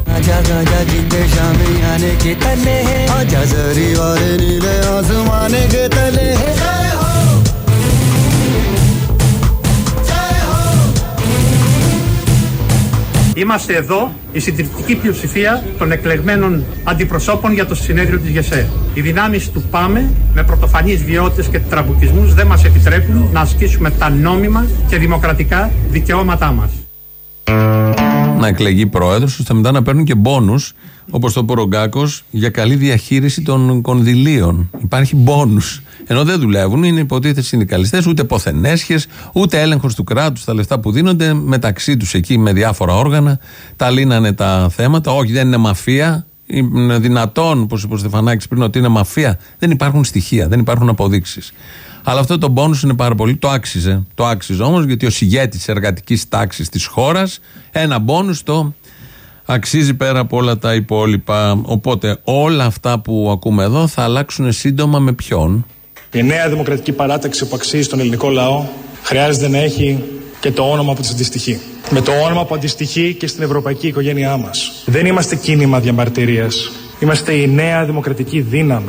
Είμαστε εδώ η συντριπτική πλειοψηφία των εκλεγμένων αντιπροσώπων για το συνέδριο της ΓΕΣΕ. Οι δυνάμεις του ΠΑΜΕ με πρωτοφανείς βιαιότητες και τραμπουκισμούς δεν μας επιτρέπουν να ασκήσουμε τα νόμιμα και δημοκρατικά δικαιώματά μας. Να εκλεγεί πρόεδρος, ώστε μετά να παίρνουν και μπόνους, όπως το είπε ο Ρογκάκος, για καλή διαχείριση των κονδυλίων. Υπάρχει μπόνους. Ενώ δεν δουλεύουν, είναι υποτίθεται συνδικαλιστές, ούτε ποθενέσχες, ούτε έλεγχος του κράτους στα λεφτά που δίνονται μεταξύ τους εκεί με διάφορα όργανα. Τα λύνανε τα θέματα. Όχι, δεν είναι μαφία. Είναι δυνατόν, όπως είπε ο Στεφανάκης πριν, ότι είναι μαφία. Δεν υπάρχουν στοιχεία, δεν υπάρχουν αποδείξεις. Αλλά αυτό το μπόνους είναι πάρα πολύ. Το άξιζε. Το άξιζε όμως, γιατί ως ηγέτης της εργατικής τάξης της χώρας, ένα μπόνους το αξίζει πέρα από όλα τα υπόλοιπα. Οπότε όλα αυτά που ακούμε εδώ θα αλλάξουν σύντομα με ποιον? Η νέα δημοκρατική παράταξη που αξίζει στον ελληνικό λαό χρειάζεται να έχει και το όνομα που της αντιστοιχεί. Με το όνομα που αντιστοιχεί και στην ευρωπαϊκή οικογένειά μας. Δεν είμαστε κίνημα διαμαρτυρίας. Είμαστε η νέα δημοκρατική δύναμη.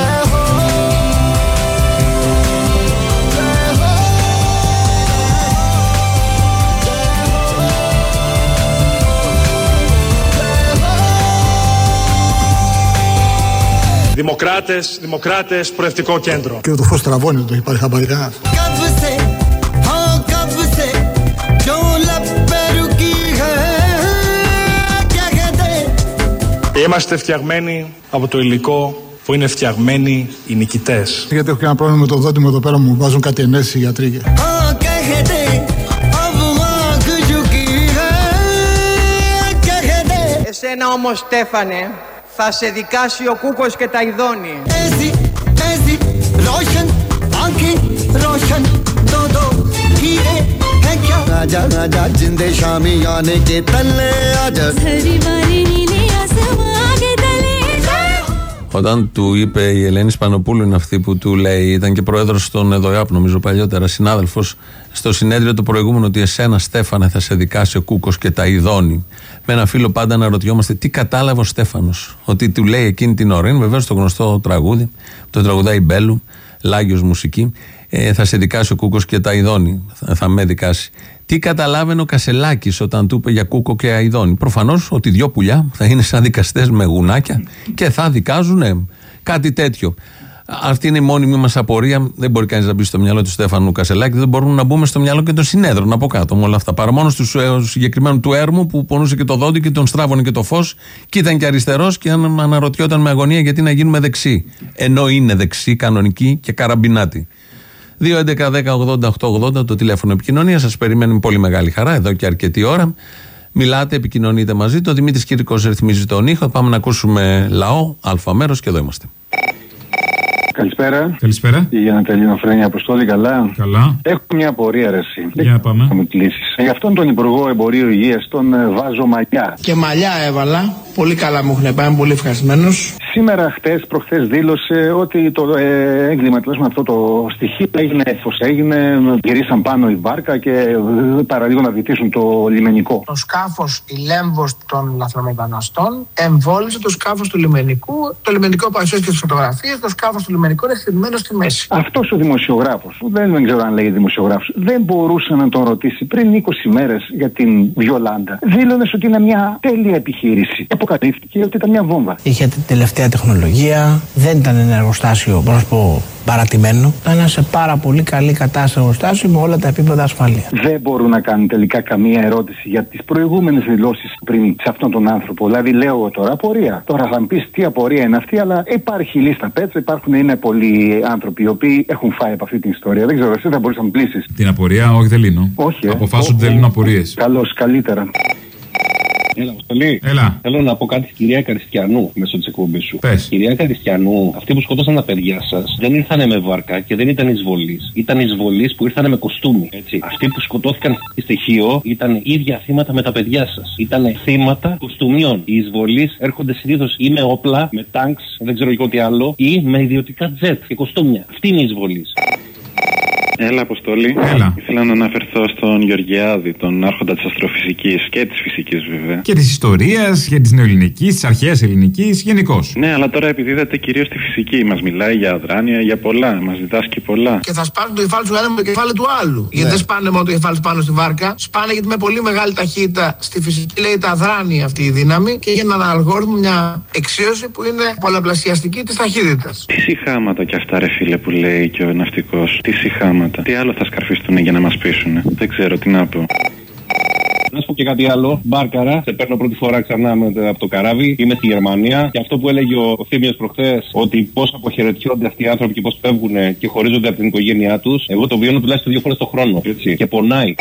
Δημοκράτες, προευτικό κέντρο. Και το φως τραβώνει, το υπάρχει χαμπάρι κανένας. Είμαστε φτιαγμένοι από το υλικό που είναι φτιαγμένοι οι νικητές. Γιατί έχω και ένα πρόβλημα με το δόντι μου εδώ πέρα, μου βάζουν κάτι ενέσεις οι γιατροί. Εσένα όμως, Στέφανε, θα σε δικάσει ο Κούκος και τα Ιδώνη. Όταν του είπε η Ελένη Σπανοπούλου, είναι αυτή που του λέει, ήταν και πρόεδρος στον ΕΔΟΕΑΠ, νομίζω παλιότερα, συνάδελφος, στο συνέδριο το προηγούμενο, ότι εσένα, Στέφανε, θα σε δικάσει ο Κούκος και τα Ιδώνη. Με ένα φίλο πάντα αναρωτιόμαστε τι κατάλαβε ο Στέφανος. Ότι του λέει εκείνη την ώρα, είναι βεβαίως το γνωστό τραγούδι, το τραγουδάει Μπέλου, Λάγιος μουσική, θα σε δικάσει ο Κούκος και τα Ιδώνη. Θα με δικάσει. Τι καταλάβαινε ο Κασελάκης όταν του είπε για Κούκο και Αηδόνη? Προφανώς ότι δυο πουλιά θα είναι σαν δικαστές με γουνάκια και θα δικάζουν κάτι τέτοιο. Αυτή είναι η μόνιμη μας απορία. Δεν μπορεί κανείς να μπει στο μυαλό του Στέφανου Κασελάκη, δεν μπορούμε να μπούμε στο μυαλό και των συνέδρων από κάτω με όλα αυτά. Παρά μόνο του συγκεκριμένου του Έρμου που πονούσε και το δόντι και τον στράβωνε και το φως και ήταν και αριστερός και αναρωτιόταν με αγωνία γιατί να γίνουμε δεξί. Ενώ είναι δεξί, κανονική και καραμπινάτη. 2.11.10.80.880 το τηλέφωνο επικοινωνία. Σας περιμένουμε πολύ μεγάλη χαρά εδώ και αρκετή ώρα. Μιλάτε, επικοινωνείτε μαζί. Το Δημήτρης Κύρκος ρυθμίζει τον ήχο. Πάμε να ακούσουμε λαό, αλφα μέρος και εδώ είμαστε. Καλησπέρα. Καλησπέρα. Για να τελειώνω, Φρένια Αποστόλη, καλά. Καλά. Έχω μια απορία, ρε εσύ. Για πάμε. Θα μου κλείσεις. Για αυτόν τον Υπουργό Εμπορίου Υγείας τον βάζω μαλλιά. Και μαλλιά έβαλα. Πολύ καλά μου έχουν πάει, είμαι πολύ ευχαριστημένος. Σήμερα, προχθές δήλωσε ότι το έγκλημα, τουλάχιστον αυτό το στοιχείο, έγινε έφος. Γυρίσαν πάνω η βάρκα και παραλίγο να βυθίσουν το λιμενικό. Το σκάφος, η Λέμβος των λαθρομεταναστών, εμβόλισε το σκάφος του λιμενικού. Το λιμενικό παρουσίασε και τις φωτογραφίες. Το σκάφος του λιμενικού είναι χτυπημένο στη μέση. Αυτός ο δημοσιογράφος, δεν ξέρω αν λέει δημοσιογράφος, δεν μπορούσε να τον ρωτήσει πριν 20 μέρες για την Βιολάντα. Δήλωνε ότι είναι μια τέλεια επιχείρηση. Αποκαλύφθηκε ότι ήταν μια βόμβα. Είχε την τελευταία τεχνολογία, δεν ήταν ένα εργοστάσιο, μπορώ να σου πω, παρατημένο. Ήταν σε πάρα πολύ καλή κατάσταση εργοστάσιο με όλα τα επίπεδα ασφαλείας. Δεν μπορούν να κάνουν τελικά καμία ερώτηση για τις προηγούμενες δηλώσεις πριν σε αυτόν τον άνθρωπο. Δηλαδή, λέω τώρα απορία. Τώρα θα μου πεις τι απορία είναι αυτή, αλλά υπάρχει λίστα πέτσα, είναι πολλοί άνθρωποι οι οποίοι έχουν φάει από αυτή την ιστορία. Δεν ξέρω, εσύ θα μπορείς να μου πλήσεις. Την απορία, όχι, δεν λύνω. Όχι. Αποφάσου ότι δεν λύνω απορίες. Καλώς, καλύτερα. Έλα, Αποστολή. Έλα. Θέλω να πω κάτι στην κυρία Καριστιανού μέσω της εκπομπής σου. Πες. Κυρία Καριστιανού, αυτοί που σκότωσαν τα παιδιά σας δεν ήρθανε με βάρκα και δεν ήταν εισβολείς. Ήταν εισβολείς που ήρθανε με κοστούμι. Έτσι. Αυτοί που σκοτώθηκαν στη στοιχείο ήταν ίδια θύματα με τα παιδιά σας. Ήταν θύματα κοστούμιων. Οι εισβολείς έρχονται συνήθως ή με όπλα, με τάγκς, δεν ξέρω εγώ τι άλλο, ή με ιδιωτικά τζετ και κοστούμια. Αυτή είναι οι εισβολείς. Έλα, Αποστολή. Έλα. Ήθελα να αναφερθώ στον Γεωργιάδη, τον άρχοντα της αστροφυσικής και της φυσικής βέβαια. Και της ιστορίας, και της νεοελληνικής, της αρχαίας ελληνικής, γενικώς. Ναι, αλλά τώρα επιδίδεται κυρίως στη φυσική. Μας μιλάει για αδράνεια, για πολλά. Μας διδάσκει πολλά. Και θα σπάσουν το κεφάλι του ένα με το κεφάλι του άλλου. Ναι. Γιατί δεν σπάνε μόνο το κεφάλι του πάνω στη βάρκα. Σπάνε γιατί με πολύ μεγάλη ταχύτητα στη φυσική λέγεται αδράνεια αυτή η δύναμη και για έναν αλγόριθμο, μια εξίωση που είναι πολλαπλασιαστική της ταχύτητας. Τι σιχάματα κι αυτά, ρε φίλε, που λέει και ο ναυτικός. Τι σιχάματα. Τι άλλο θα σκαρφιστούν για να μας πείσουν. Δεν ξέρω τι να πω. Να σου πω και κάτι άλλο. Μπάρκαρα, σε παίρνω πρώτη φορά ξανά από το καράβι. Είμαι στη Γερμανία. Και αυτό που έλεγε ο Θήμιος προχθές, ότι πώς αποχαιρετιόνται αυτοί οι άνθρωποι και πώς φεύγουν και χωρίζονται από την οικογένειά τους, εγώ το βιώνω τουλάχιστον 2 φορές το χρόνο. Έτσι. Και πονάει.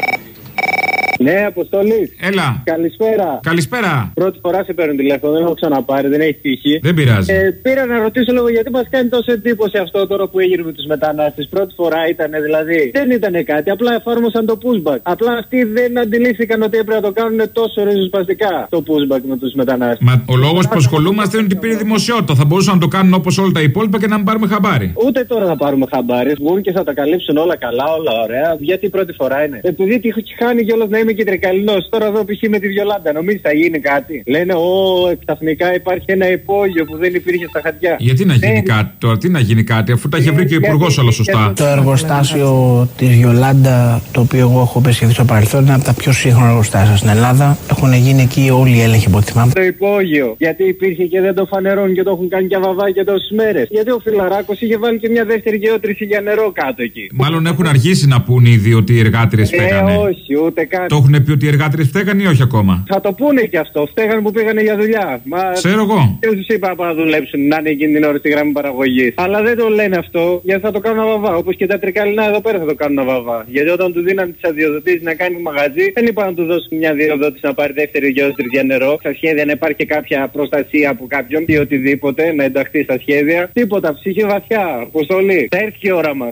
Ναι, Αποστολή. Έλα. Καλησπέρα. Καλησπέρα. Πρώτη φορά σε παίρνω τηλέφωνο, δεν έχω ξαναπάρει, δεν έχει τύχει. Δεν πειράζει. Πήρα να ρωτήσω λίγο γιατί μας κάνει τόσο εντύπωση αυτό τώρα που έγινε με τους μετανάστες. Πρώτη φορά ήταν δηλαδή. Δεν ήταν κάτι, απλά εφάρμοσαν το pushback. Απλά αυτοί δεν αντιλήφθηκαν ότι έπρεπε να το κάνουν τόσο ριζοσπαστικά το pushback με τους μετανάστες. Μα ο λόγος που ασχολούμαστε είναι ότι πήρε δημοσιότητα. Θα μπορούσαν να το κάνουν όπως όλα τα υπόλοιπα και να μην πάρουμε χαμπάρι. Ούτε τώρα θα πάρουμε χαμπάρι. Βγουν και θα τα καλύψουν όλα καλά, όλα ωραία. Γιατί πρώτη φορά είναι. Επειδή τη έχει χάνει κιόλας να είμαι και τρικαλινός. Τώρα εδώ π.χ. με τη Βιολάντα, νομίζεις θα γίνει κάτι. Λένε, ξαφνικά υπάρχει ένα υπόγειο που δεν υπήρχε στα χαρτιά. Γιατί να γίνει κάτι τώρα, τι να γίνει κάτι, αφού τα είχε βρει και ο υπουργός όλα σωστά. Το εργοστάσιο της Βιολάντα, το οποίο εγώ έχω επισκεφθεί στο παρελθόν, είναι από τα πιο σύγχρονα εργοστάσια στην Ελλάδα. Έχουν γίνει εκεί όλοι οι έλεγχοι από ό,τι θυμάμαι. Το υπόγειο, γιατί υπήρχε και δεν το φανερώνουν και το έχουν κάνει και αβαβάκια τόσες μέρες. Γιατί ο Φιλαράκος είχε βάλει και μια δεύτερη γεώτρηση για νερό κάτω εκεί. Μάλλον έχουν αρχίσει να πούνε ήδη ότι οι εργάτριες φέγανε. Όχι, ούτε καν. Το έχουν πει ότι οι εργάτριες φταίγαν ή όχι ακόμα. Θα το πούνε και αυτό. Φταίγαν που πήγανε για δουλειά. Ξέρω εγώ. Και τους είπα να δουλέψουν, να είναι εκείνη την ώρα στη γραμμή παραγωγής. Αλλά δεν το λένε αυτό γιατί θα το κάνουν αβαβά. Όπως και τα τρικαλινά εδώ πέρα θα το κάνουν αβαβά. Γιατί όταν του δίνανε τις αδειοδοτήσεις να κάνει μαγαζί, δεν είπαν να του δώσουν μια αδειοδότηση να πάρει δεύτερη γεώτρηση για νερό. Στα σχέδια να υπάρχει και κάποια προστασία από κάποιον ή οτιδήποτε να ενταχθεί στα σχέδια. Τίποτα. Ψυχή βαθιά. Αποστολή. Θα έρθει η ώρα μας.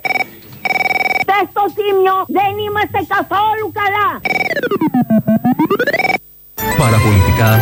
Στο Τίμιο δεν είμαστε καθόλου καλά. Παραπολιτικά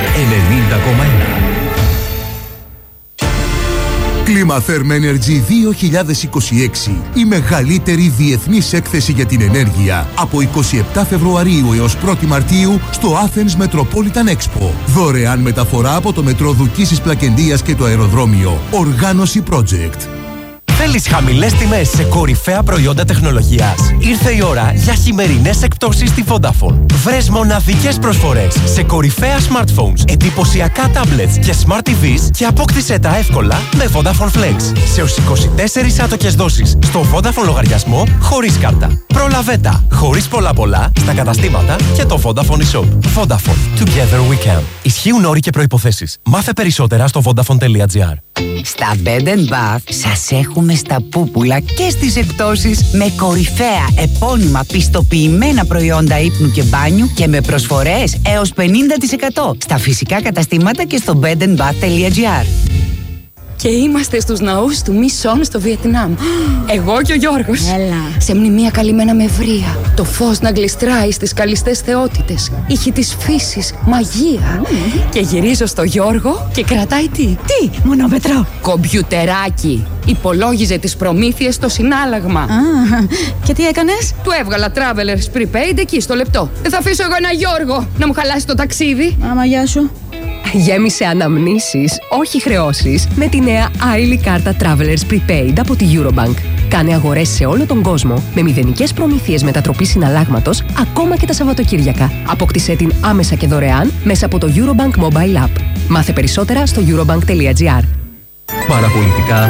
90,1. Climatherm Energy 2026. Η μεγαλύτερη διεθνής έκθεση για την ενέργεια. Από 27 Φεβρουαρίου έως 1η Μαρτίου στο Athens Metropolitan Expo. Δωρεάν μεταφορά από το μετρό Δουκίσης Πλακεντίας και το αεροδρόμιο. Οργάνωση Project. Θέλεις χαμηλές τιμές σε κορυφαία προϊόντα τεχνολογίας? Ήρθε η ώρα για χειμερινές εκπτώσεις στη Vodafone. Βρες μοναδικές προσφορές σε κορυφαία smartphones, εντυπωσιακά tablets και smart TVs και απόκτησέ τα εύκολα με Vodafone Flex. Σε ως 24 άτοκες δόσεις στο Vodafone λογαριασμό χωρίς κάρτα. Προλαβέ τα χωρίς πολλά στα καταστήματα και το Vodafone eShop. Vodafone. Together we can. Ισχύουν όροι και προϋποθέσεις. Μάθε περισσότερα στο vodafone.gr. Στα Bed & Bath σας έχουμε στα πούπουλα και στις εκπτώσεις με κορυφαία επώνυμα πιστοποιημένα προϊόντα ύπνου και μπάνιου και με προσφορές έως 50% στα φυσικά καταστήματα και στο bedandbath.gr. Και είμαστε στους ναούς του Μι Σον στο Βιετνάμ. Εγώ και ο Γιώργος. Έλα. Σε μνημεία καλυμμένα με βρία. Το φως να γλιστράει στις καλιστές θεότητες. Ήχη της φύσης, μαγεία. Και γυρίζω στο Γιώργο και κρατάει τι? Μονοπετρό. Κομπιουτεράκι. Υπολόγιζε τις προμήθειες στο συνάλλαγμα. Και τι έκανες? Του έβγαλα Travelers Prepaid εκεί στο λεπτό. Δεν θα αφήσω εγώ ένα Γιώργο να μου χαλάσει το ταξίδι. Άμα, γεια σου. Γέμισε αναμνήσεις, όχι χρεώσεις, με τη νέα Άιλι κάρτα Travelers Prepaid από τη Eurobank. Κάνε αγορές σε όλο τον κόσμο με μηδενικές προμήθειες μετατροπής συναλλάγματος, ακόμα και τα Σαββατοκύριακα. Απόκτησέ την άμεσα και δωρεάν μέσα από το Eurobank Mobile App. Μάθε περισσότερα στο eurobank.gr. Παραπολιτικά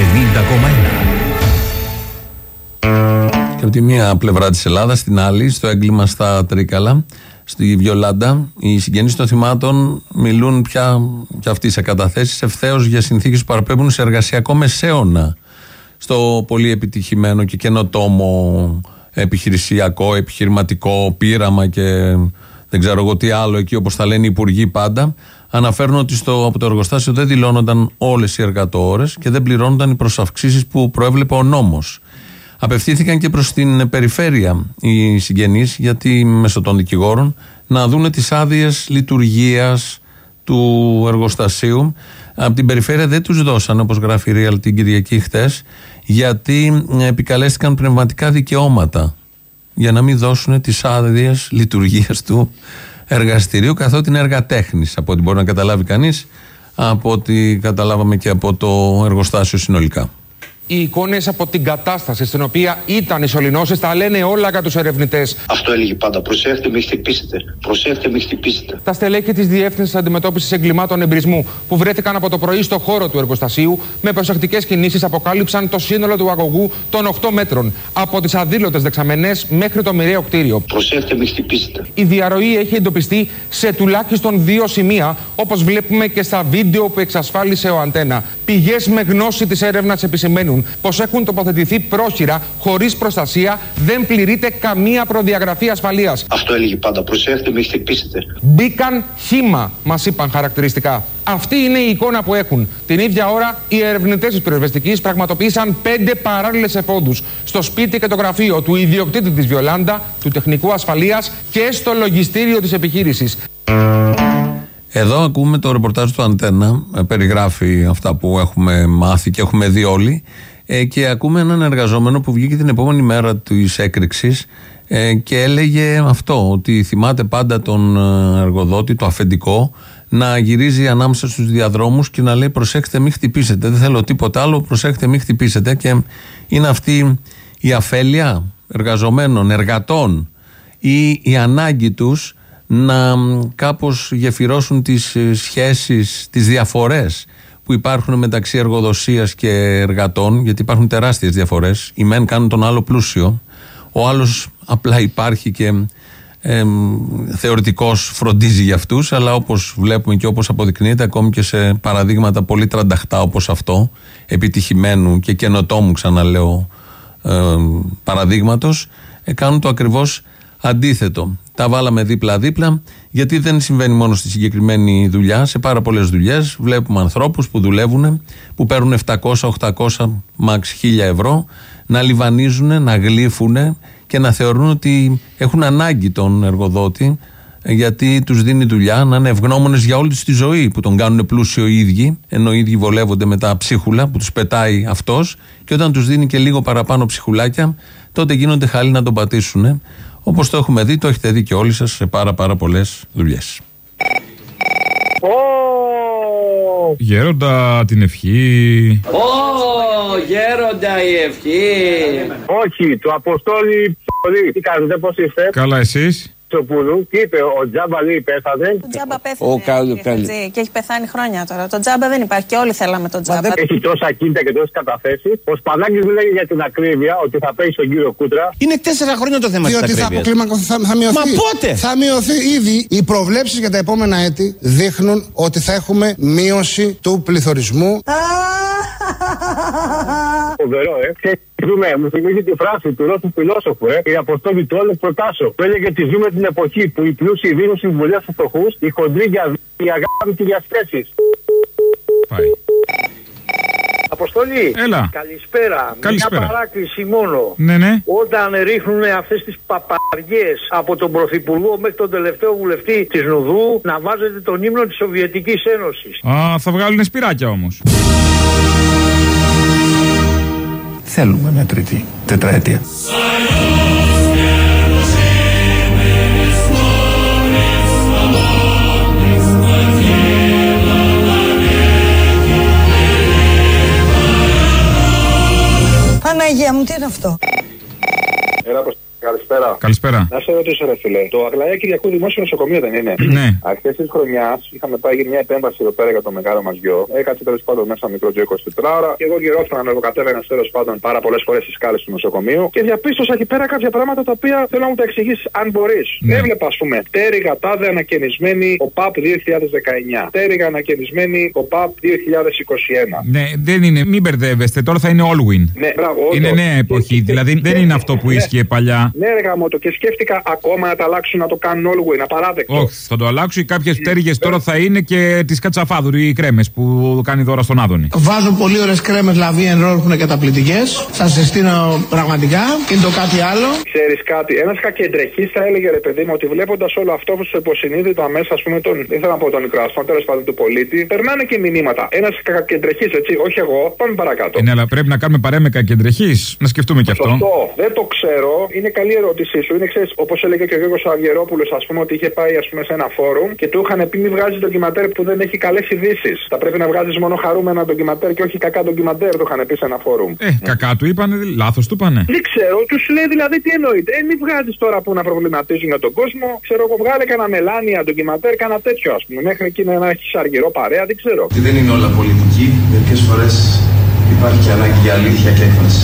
90,1. Και από τη μία πλευρά της Ελλάδας, στην άλλη, στο έγκλημα στα Τρίκαλα, στη Βιολάντα, οι συγγενείς των θυμάτων μιλούν πια και αυτοί σε καταθέσεις ευθέως για συνθήκες που παραπέμπουν σε εργασιακό μεσαίωνα στο πολύ επιτυχημένο και καινοτόμο επιχειρησιακό, επιχειρηματικό πείραμα και δεν ξέρω εγώ τι άλλο εκεί, όπως τα λένε οι υπουργοί πάντα. Αναφέρουν ότι από το εργοστάσιο δεν δηλώνονταν όλες οι εργατόρες και δεν πληρώνονταν οι προσαυξήσεις που προέβλεπε ο νόμος. Απευθύνθηκαν και προς την περιφέρεια οι συγγενείς, γιατί μέσω των δικηγόρων, να δούνε τις άδειες λειτουργίας του εργοστασίου. Από την περιφέρεια δεν τους δώσαν, όπως γράφει η Real την Κυριακή χτες, γιατί επικαλέστηκαν πνευματικά δικαιώματα για να μην δώσουν τις άδειες λειτουργίας του εργαστηρίου, καθότι είναι έργα τέχνης, από ό,τι μπορεί να καταλάβει κανείς, από ό,τι καταλάβαμε και από το εργοστάσιο συνολικά. Οι εικόνες από την κατάσταση στην οποία ήταν οι σωληνώσεις τα λένε όλα για τους ερευνητές. Αυτό έλεγε πάντα. Προσέχετε, μη χτυπήσετε. Προσέχετε, μη χτυπήσετε. Τα στελέχη της Διεύθυνσης Αντιμετώπισης Εγκλημάτων Εμπρισμού, που βρέθηκαν από το πρωί στο χώρο του εργοστασίου, με προσεκτικές κινήσεις αποκάλυψαν το σύνολο του αγωγού των 8 μέτρων, από τις αδήλωτες δεξαμενές μέχρι το μοιραίο κτίριο. Προσέχετε, μη χτυπήσετε. Η διαρροή έχει εντοπιστεί σε τουλάχιστον 2 σημεία, όπως βλέπουμε και στα βίντεο που εξασφάλισε ο Αντένα. Πηγές με γνώση της έρευνας επισημαίνουν πως έχουν τοποθετηθεί πρόχειρα, χωρίς προστασία, δεν πληρείται καμία προδιαγραφή ασφαλείας. Αυτό έλεγε πάντα. Προσέχετε, μη χτυπήσετε. Μπήκαν χύμα, μας είπαν χαρακτηριστικά. Αυτή είναι η εικόνα που έχουν. Την ίδια ώρα, οι ερευνητές της πυροσβεστικής πραγματοποίησαν 5 παράλληλες εφόδους στο σπίτι και το γραφείο του ιδιοκτήτη της Βιολάντα, του τεχνικού ασφαλείας και στο λογιστήριο της επιχείρησης. Εδώ ακούμε το ρεπορτάζ του Αντένα, περιγράφει αυτά που έχουμε μάθει και έχουμε δει όλοι, και ακούμε έναν εργαζόμενο που βγήκε την επόμενη μέρα της έκρηξης και έλεγε αυτό, ότι θυμάται πάντα τον εργοδότη, το αφεντικό, να γυρίζει ανάμεσα στους διαδρόμους και να λέει προσέξτε μην χτυπήσετε, δεν θέλω τίποτα άλλο, προσέξτε μην χτυπήσετε. Και είναι αυτή η αφέλεια εργαζομένων, εργατών, ή η ανάγκη τους να κάπως γεφυρώσουν τις σχέσεις, τις διαφορές που υπάρχουν μεταξύ εργοδοσίας και εργατών, γιατί υπάρχουν τεράστιες διαφορές. Οι μεν κάνουν τον άλλο πλούσιο, ο άλλος απλά υπάρχει και θεωρητικώς φροντίζει για αυτούς, αλλά όπως βλέπουμε και όπως αποδεικνύεται ακόμη και σε παραδείγματα πολύ τρανταχτά όπως αυτό, επιτυχημένου και καινοτόμου, ξαναλέω, παραδείγματος, κάνουν το ακριβώς αντίθετο. Τα βάλαμε δίπλα-δίπλα, γιατί δεν συμβαίνει μόνο στη συγκεκριμένη δουλειά. Σε πάρα πολλές δουλειές βλέπουμε ανθρώπους που δουλεύουν, που παίρνουν 700, 800, μαξ 1000 ευρώ, να λιβανίζουν, να γλύφουν και να θεωρούν ότι έχουν ανάγκη τον εργοδότη, γιατί τους δίνει δουλειά, να είναι ευγνώμονες για όλη τους τη ζωή, που τον κάνουν πλούσιο οι ίδιοι, ενώ οι ίδιοι βολεύονται με τα ψίχουλα που τους πετάει αυτός, και όταν τους δίνει και λίγο παραπάνω ψιχουλάκια, τότε γίνονται χαλή να τον πατήσουν. Όπως το έχουμε δει, το έχετε δει και όλοι σας σε πάρα πολλές δουλειές. Γέροντα την ευχή. Γέροντα η ευχή. Όχι, του Αποστόλη Ψωλή. Τι κάνετε, πώς είστε? Καλά, εσείς? Τσοπούδου, τι είπε, ο Τζάμπα λέει πέθανε. Ο Τζάμπα πέθανε και έχει πεθάνει χρόνια τώρα. Το Τζάμπα δεν υπάρχει και όλοι θέλαμε τον Τζάμπα. Έχει τόσα κίνητα και τόσες καταθέσεις. Ο Σπανάκης λέει για την ακρίβεια ότι θα πέσει στον κύριο Κούτρα. Είναι 4 χρόνια το θέμα της ακρίβειας. Διότι θα μειωθεί. Μα πότε? Θα μειωθεί ήδη. Οι προβλέψεις για τα επόμενα έτη δείχνουν ότι θα έχουμε μείωση του πληθωρισμού. Φοβερό, μου θυμίζει τη φράση του Ρώσου φιλόσοφου, η Αποστόλη του Όλεφ Προτάσο, που έλεγε ότι ζούμε την εποχή που οι πλούσιοι δίνουν συμβουλές στους φτωχούς, οι χοντροί για η αγάπη και για σχέσεις. Πάει. Αποστολή. Έλα. Καλησπέρα. Μια παράκληση μόνο. Ναι. Όταν ρίχνουν αυτές τις παπαριές από τον Πρωθυπουργό μέχρι τον τελευταίο βουλευτή της Νουδού, να βάζετε τον ύμνο της Σοβιετικής Ένωσης. Θα βγάλουν σπυράκια όμως. Θέλουμε μια τρίτη τετραετία. Παναγία μου, τι είναι αυτό? Έλα, καλησπέρα. Καλησπέρα. Να σε ρωτήσω, ρε φίλε. Το Αγλαία Κυριακού Δημόσιο Νοσοκομείο δεν είναι? Ναι. Αρχές της χρονιάς είχαμε πάει για μια επέμβαση εδώ πέρα για το μεγάλο μας γιο. Έκατσε τέλος πάντων μέσα μικρό γιο 24ωρα και εγώ γυρόφθανα να κατέβαινα τέλος πάντων πάρα πολλές φορές στις σκάλες του νοσοκομείου και διαπίστωσα εκεί πέρα κάποια πράγματα τα οποία θέλω να μου τα εξηγήσεις αν μπορείς. Ναι. Έβλεπα, ας πούμε, τέριγα τάδε ανακαινισμένη ΟΠΑΠ 2019. Τέριγα ανακαινισμένη ΟΠΑΠ 2021. Ναι, δεν είναι. Μην μπερδεύεστε. Τώρα θα είναι Allwin. Ναι, μπράβο. Είναι νέα εποχή. Δηλαδή δεν είναι αυτό που ίσχυε παλιά. Ναι, ρε γαμώτο, και σκέφτηκα ακόμα να τα αλλάξουν να το κάνουν Allwin, απαράδεκτο. Όχι, θα το αλλάξουν. Κάποιες πτέρυγες τώρα θα είναι και τις Κατσαφάδουρου, οι κρέμες που κάνει δώρα στον Άδωνη. Βάζω πολύ ωραίες κρέμες Λαβή εν ρόλ που είναι καταπληκτικές. Σας συστήνω πραγματικά. Είναι το κάτι άλλο. Ξέρεις κάτι, ένας κακεντρεχής θα έλεγε, ρε παιδί μου, ότι βλέποντας όλο αυτό στο υποσυνείδητο μέσα, ας πούμε, δεν θέλω να πω τον Ικραστό, τέλος πάντων του πολίτη, περνάνε και μηνύματα. Ένας κακεντρεχής, έτσι, όχι εγώ, πάμε παρακάτω. Ναι, αλλά πρέπει να κάνουμε παρέα με κακεντρεχής, να σκεφτούμε κι αυτό. Σωστό, δεν το ξέρω, είναι καλή ερώτησή σου. Είναι, ξέρεις, όπως έλεγε και ο Γιώργος Αυγερόπουλος, ας πούμε, ότι είχε πάει, ας πούμε, σε ένα φόρουμ και του είχαν πει: μη βγάζεις ντοκιματέρ που δεν έχει καλές ειδήσεις. Θα πρέπει να βγάζεις μόνο χαρούμενα ντοκιματέρ και όχι κακά ντοκιματέρ, του είχαν πει σε ένα φόρουμ. Κακά του είπανε, λάθος του είπανε. Δεν ξέρω, του λέει δηλαδή τι εννοείται. Μη βγάζεις τώρα που να προβληματίζουν για τον κόσμο. Ξέρω εγώ, βγάλε κανένα μελάνια ντοκιματέρ, κανένα τέτοιο, ας πούμε. Μέχρι εκεί να έχει αργυρό παρέα, δεν ξέρω. Δεν είναι όλα πολιτική, μερικές φορές υπάρχει και ανάγκη για αλήθεια και έκφραση.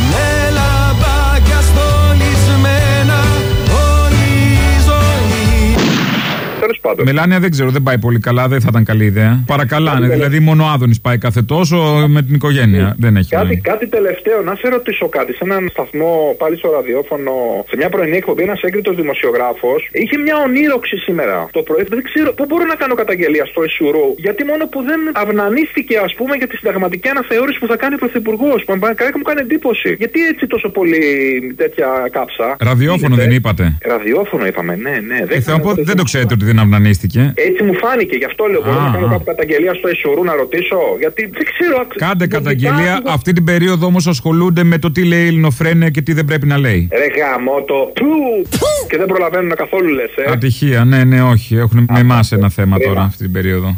Μελάνια δεν ξέρω, δεν πάει πολύ καλά, δεν θα ήταν καλή ιδέα. Παρακαλάνε, δηλαδή μόνο ο Άδωνης πάει κάθε τόσο με την οικογένεια. Δεν έχει κάτι τελευταίο, να σε ρωτήσω κάτι. Σε έναν σταθμό, πάλι στο ραδιόφωνο, σε μια πρωινή εκπομπή, ένας έγκριτος δημοσιογράφος είχε μια ονείροξη σήμερα το πρωί. Δεν ξέρω πού μπορώ να κάνω καταγγελία στο Εσουρού. Γιατί μόνο που δεν αυνανίστηκε, ας πούμε, για τη συνταγματική αναθεώρηση που θα κάνει ο Πρωθυπουργός. Που μου κάνει εντύπωση. Γιατί έτσι τόσο πολύ τέτοια κάψα. Ραδιόφωνο δεν είπατε? Ραδιόφωνο είπαμε, ναι. Δεν το ξέρετε ότι δεν αυνανίστηκε. Έτσι μου φάνηκε, γι' αυτό λέω. Μπορώ να κάνω κάποια καταγγελία στο Εσουρού να ρωτήσω. Γιατί δεν ξέρω. Κάντε καταγγελία. Αυτή την περίοδο όμως ασχολούνται με το τι λέει η Ελληνοφρένεια και τι δεν πρέπει να λέει. Ρε γαμώτο. Και δεν προλαβαίνουν καθόλου, λες. Ατυχία, ναι, όχι. Έχουν με εμάς ένα θέμα τώρα αυτή την περίοδο.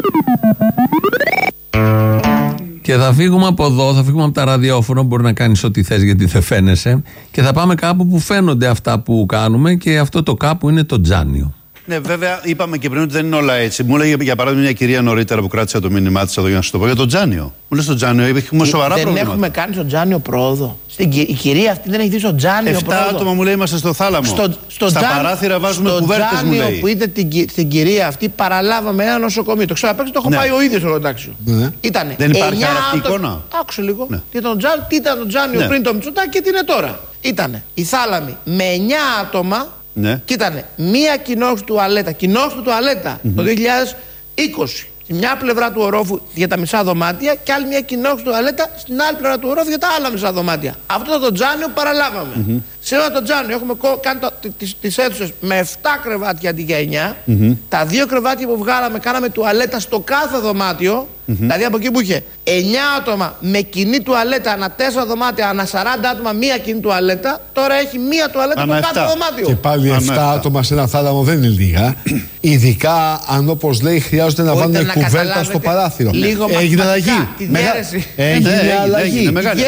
Και θα φύγουμε από εδώ, θα φύγουμε από τα ραδιόφωνα. Μπορεί να κάνεις ό,τι θες γιατί δεν φαίνεσαι. Και θα πάμε κάπου που φαίνονται αυτά που κάνουμε. Και αυτό το κάπου είναι το Τζάνιο. Ναι, βέβαια, είπαμε και πριν ότι δεν είναι όλα έτσι. Μου έλεγε για παράδειγμα μια κυρία νωρίτερα που κράτησε το μήνυμά τη εδώ για να σου το πω για το Τζάνιο. Μου λέει στο Τζάνιο, έχουμε σοβαρά προβλήματα. Δεν έχουμε κάνει στο Τζάνιο πρόοδο. Η κυρία αυτή δεν έχει δει στο Τζάνιο πρόοδο. 7 άτομα μου λέει είμαστε στο θάλαμο. Στα παράθυρα βάζουμε κουβέρτες μου λέει. Στο Τζάνιο που είδε την κυρία αυτή παραλάβαμε ένα νοσοκομείο. Το ξαναπέξω, το έχω πάει ο ίδιος στο Ροντάξιο. Ήτανε. Δεν υπάρχει αυτή εικόνα. Άκουσε λίγο. Τι ήταν το Τζάνιο πριν το Μητσοτάκη και τι είναι τώρα. Ήτανε η Θάλαμη με 9 άτομα. Ναι. Και ήταν μία κοινόχρηστη τουαλέτα, το 2020. Στη μια πλευρά του ορόφου για τα μισά δωμάτια και άλλη μια κοινόχρηστη τουαλέτα στην άλλη πλευρά του ορόφου για τα άλλα μισά δωμάτια. Αυτό το Τζάνιο παραλάβαμε. Σήμερα το Τζάνιο έχουμε κάνει τις αίθουσες με 7 κρεβάτια αντί για 9. Τα 2 κρεβάτια που βγάλαμε κάναμε τουαλέτα στο κάθε δωμάτιο. Δηλαδή από εκεί που είχε 9 άτομα με κοινή τουαλέτα ανά 4 δωμάτια, ανά 40 άτομα μία κοινή τουαλέτα. Τώρα έχει μία τουαλέτα από κάθε δωμάτιο. Και πάλι 7 άτομα σε ένα θάλαμο δεν είναι λίγα. Ειδικά αν, όπως λέει, χρειάζονται να βάλουν κουβέρτα στο παράθυρο. Έγινε αλλαγή. Έγινε αλλαγή.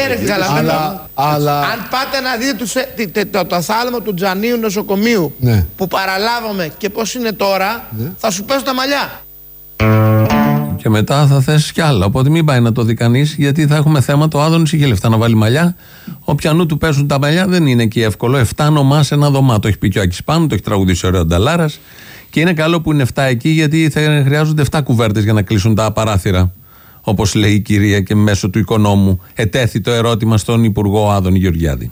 Αν πάτε να δείτε το θάλαμο του Τζανίου νοσοκομείου που παραλάβαμε και πώς είναι τώρα, θα σου πέσουν τα μαλλιά. Και μετά θα θες κι άλλα. Οπότε μην πάει να το δει κανείς, γιατί θα έχουμε θέμα. Το Άδωνης είχε λεφτά να βάλει μαλλιά. Όποιανού του πέσουν τα μαλλιά δεν είναι και εύκολο. 7 ονομά σε ένα δωμάτιο. Το έχει πει και ο Άκης Πάνου, το έχει τραγουδήσει ωραίο Νταλάρας. Και είναι καλό που είναι 7 εκεί, γιατί θα χρειάζονται 7 κουβέρτες για να κλείσουν τα παράθυρα. Όπως λέει η κυρία και μέσω του οικονόμου ετέθη το ερώτημα στον Υπουργό Άδωνη Γεωργιάδη.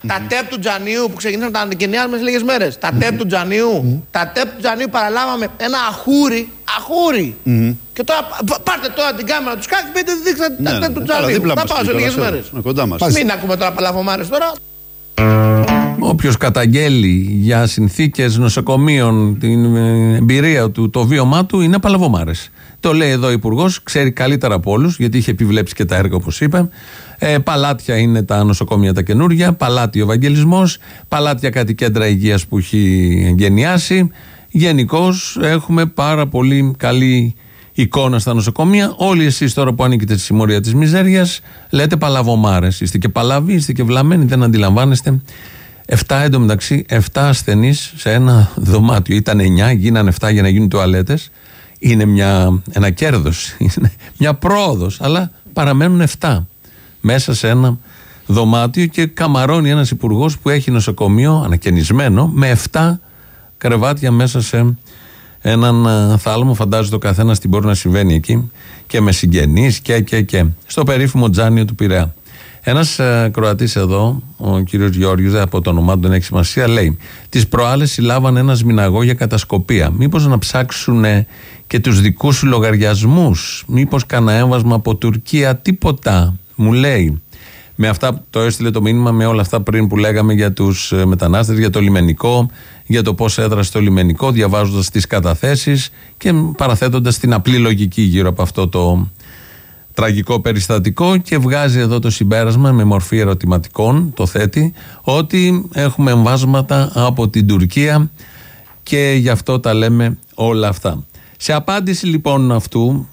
Τα ΤΕΠ του Τζανίου που ξεκινήσαμε τα ανακοινιάσουμε μέσα λίγες μέρες. Τα ΤΕΠ του Τζανίου. Τα ΤΕΠ του Τζανίου παραλάβαμε ένα αχούρι. Και τώρα πάρτε τώρα την κάμερα του Σκάκη, πείτε δείξτε τα ΤΕΠ του Τζανίου. Θα πάω σε λίγες μέρες. Μην ακούμε τώρα παλαβομάρες τώρα. Όποιος καταγγέλει για συνθήκες νοσοκομείων, την εμπειρία του, το βίωμά του, είναι παλαβομάρες. Το λέει εδώ ο Υπουργός, ξέρει καλύτερα από όλους, γιατί είχε επιβλέψει και τα έργα όπως είπε. Παλάτια είναι τα νοσοκομεία τα καινούργια, παλάτιο Ευαγγελισμός, παλάτια κάτι κέντρα υγείας που έχει εγκαινιάσει. Γενικώς έχουμε πάρα πολύ καλή εικόνα στα νοσοκομεία. Όλοι εσείς τώρα που ανήκετε στη συμμορία της μιζέριας λέτε παλαβομάρες. Είστε και παλαβοί, είστε και βλαμμένοι, δεν αντιλαμβάνεστε. 7 ασθενείς σε ένα δωμάτιο. Ήταν 9, γίνανε 7 για να γίνουν τουαλέτες. Είναι ένα κέρδος, είναι μια πρόοδος, αλλά παραμένουν 7 μέσα σε ένα δωμάτιο και καμαρώνει ένας υπουργός που έχει νοσοκομείο ανακαινισμένο με 7 κρεβάτια μέσα σε έναν θάλαμο. Φαντάζεται ο καθένας τι μπορεί να συμβαίνει εκεί και με συγγενείς και στο περίφημο Τζάνιο του Πειραιά. Ένας Κροατής εδώ, ο κύριος Γιώργιος, από το όνομά του δεν έχει σημασία, λέει: τις προάλλες συλλάβανε ένα σμηναγό για κατασκοπία. Μήπως να ψάξουν και τους δικούς σου λογαριασμούς? Μήπως κανένα έμβασμα από Τουρκία? Τίποτα, μου λέει. Με αυτά το έστειλε το μήνυμα, με όλα αυτά πριν που λέγαμε για τους μετανάστες, για το λιμενικό, για το πώς έδρασε το λιμενικό, διαβάζοντας τις καταθέσεις και παραθέτοντας την απλή λογική γύρω από αυτό το τραγικό περιστατικό, και βγάζει εδώ το συμπέρασμα με μορφή ερωτηματικών, το θέτει, ότι έχουμε εμβάσματα από την Τουρκία και γι' αυτό τα λέμε όλα αυτά. Σε απάντηση λοιπόν αυτού,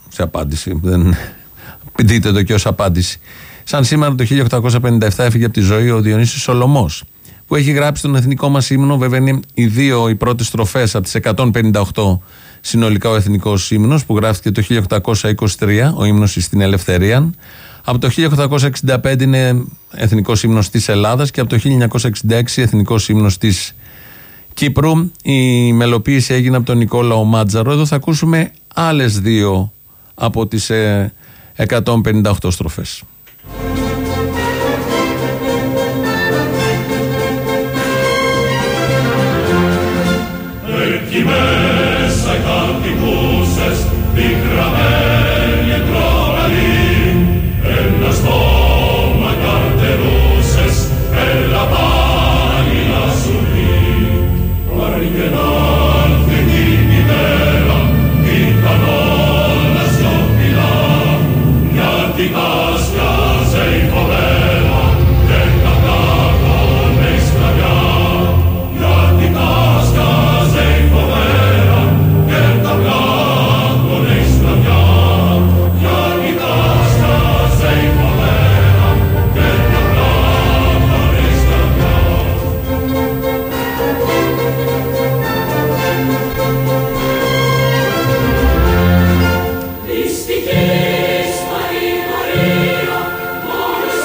δείτε το και ως απάντηση, σαν σήμερα το 1857 έφυγε από τη ζωή ο Διονύσης Σολωμός, που έχει γράψει τον εθνικό μας ύμνο. Βέβαια είναι οι πρώτες στροφές από τις 158 συνολικά ο εθνικός ύμνος, που γράφτηκε το 1823, ο ύμνος στην Ελευθερία. Από το 1865 είναι εθνικός ύμνος της Ελλάδας και από το 1966 εθνικός ύμνος της Κύπρου. Η μελοποίηση έγινε από τον Νικόλαο Μάτζαρο. Εδώ θα ακούσουμε άλλες 2 από τις 158 στροφές. Εκεί μέσα κατοικούσες, πικραμένη τρομερή, ένα στόμα καρτερούσες, έλα πάλι να σου πει. Πάρει και να έρθει την ημέρα, ήταν όλα σιωπηλά, γιατί κασκιάζε η φοβέρα και τα κάκωνε η σκλαβιά, γιατί κασκιάζε η φοβέρα και τα κάκωνε η σκλαβιά, γιατί κασκιάζε η φοβέρα και τα κάκωνε η σκλαβιά. Δυστυχής Μαρία, μόλις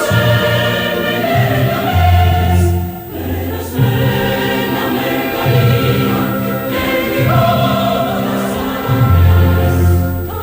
έμενες, περασμένα με καλία και γρηγόρα σαναμές. Τα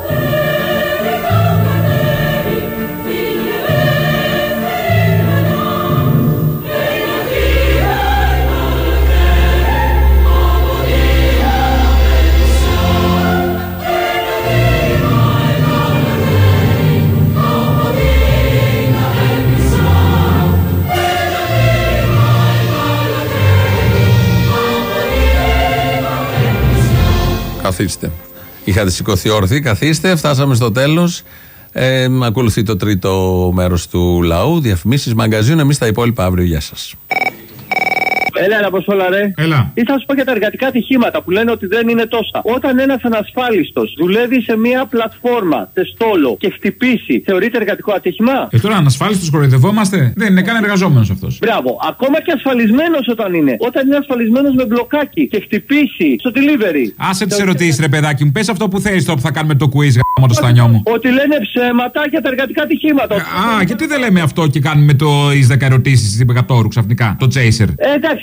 κατέβη, φίλοι ελεύθεροι μενά, ένα γύρω, ένα λεφέρε, από δία πένσα, ένα βήμα, ένα λεφέρε, από δία πένσα, ένα βήμα, ένα λεφέρε, από δία πένσα. Καθίστε. Είχατε σηκωθεί όρθιοι, καθίστε. Φτάσαμε στο τέλος. Ακολουθεί το τρίτο μέρος του λαού. Διαφημίσεις, μαγκαζίνο. Εμείς τα υπόλοιπα αύριο. Γεια σας. Έλα, Αποστόλα, ρε. Έλα. Ή θα σου πω για τα εργατικά ατυχήματα που λένε ότι δεν είναι τόσα. Όταν ένας ανασφάλιστος δουλεύει σε μια πλατφόρμα, τεστόλο και χτυπήσει, θεωρείται εργατικό ατύχημα? Τώρα ανασφάλιστος κοροϊδευόμαστε. Δεν είναι καν εργαζόμενος αυτός. Μπράβο. Ακόμα και ασφαλισμένος όταν είναι. Όταν είναι ασφαλισμένος με μπλοκάκι και χτυπήσει στο delivery. Άσε τις ερωτήσεις, ρε παιδάκι μου. Πες αυτό που θέλεις τώρα που θα κάνουμε το quiz, γάμο το στανιό μου. Ότι λένε ψέματα για τα εργατικά ατυχήματα. Γιατί δεν λέμε αυτό και κάνουμε τις 10 ερωτήσεις στην Πεκατόρου ξαφνικά, το chaser. Εντάξει,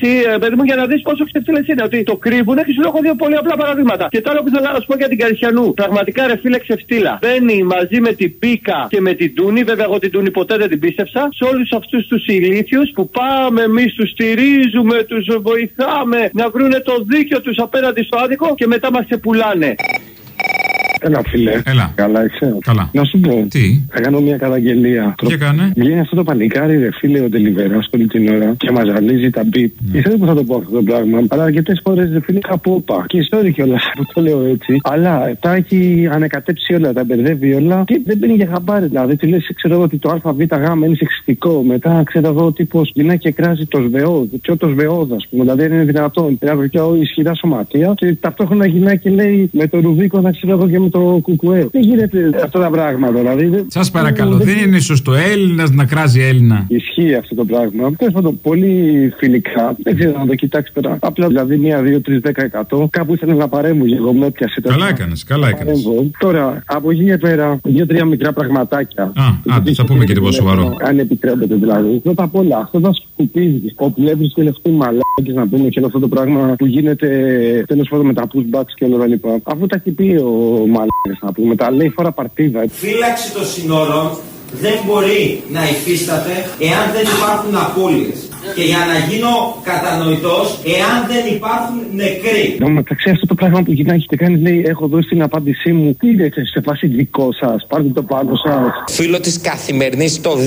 έτσι, παιδί μου, για να δει πόσο ξεφτύλες είναι. Ότι το κρύβουνε και σου έχω δύο πολύ απλά παραδείγματα. Και το άλλο που θέλω να σου πω για την Καρισιανού. Πραγματικά ρε φίλε ξεφτύλα. Μπαίνει μαζί με την Πίκα και με την Τούνη. Βέβαια, εγώ την Τούνη ποτέ δεν την πίστεψα. Σε όλους αυτούς τους ηλίθιους που πάμε εμείς, τους στηρίζουμε, τους βοηθάμε να βρούνε το δίκιο τους απέναντι στο άδικο και μετά μας ξεπουλάνε. Έλα, φίλε. Έλα. Καλά, είσαι. Καλά. Να σου πω. Τι. Θα κάνω μια καταγγελία. Και κάνε. Βγαίνει αυτό το πανικάρι, ρε φίλε, ο Τελιβέρα όλη την ώρα και μα ζαλίζει τα μπιπ. Και ξέρω πώ θα το πω αυτό το πράγμα. Αλλά αρκετές φορές, ρε φίλε, είχα πόπα. Και sorry κιόλας που το λέω έτσι. Αλλά τα έχει ανακατέψει όλα, τα μπερδεύει όλα και δεν μπαίνει για χαμπάρι. Δηλαδή, του λε, ξέρω εγώ ότι το ΑΒΓ είναι σεξιστικό. Μετά ξέρω εγώ ότι γυρνάει και κράζει το ΣΒΟ. Και το ΣΒΟ, α πούμε. Δηλαδή, είναι δυνατόν. Δηλαδή, ισχυρά σωματεία και ταυτόχρονα γυρνάει και λέει με το Ρουβίκο να ξέρω εγώ και με το Κουκουέ. Δεν γίνεται αυτά τα πράγματα, δηλαδή. Σας παρακαλώ, δεν είναι σωστό Έλληνας να κράζει Έλληνα. Ισχύει αυτό το πράγμα. Τέλος πάντων, πολύ φιλικά. Δεν ξέρω να το κοιτάξει τώρα. Απλά δηλαδή 1, 2, 3, 10%. Κάπου ήθελα να παρέμβω και εγώ με έπιασε. Καλά έκανες, καλά έκανες. Τώρα, από εκεί και πέρα, 2-3 μικρά πραγματάκια. Θα πούμε και τίποτα σοβαρό. Αν επιτρέπετε δηλαδή. Πρώτα απ' όλα, αυτό θα σκουπίζει. Όπου βλέπει και λεφτοί μαλάκες να πούμε και όλο αυτό το πράγμα που γίνεται τέλος πάντων με τα pushbacks και όλα τα λοιπά. Αφού τα έχει πει ο μαλάκες να πούμε, τα λέει φορά παρτίδα. Φύλαξη των συνόρων δεν μπορεί να υφίσταται εάν δεν υπάρχουν απώλειες. Και για να γίνω κατανοητός, εάν δεν υπάρχουν νεκροί. Μεταξύ αυτό το πράγμα που έχετε κάνει, λέει: έχω δώσει την απάντησή μου. Τι είναι σε φάση δικό σας, πάρτε το πάνω σας. Φίλο της Καθημερινής το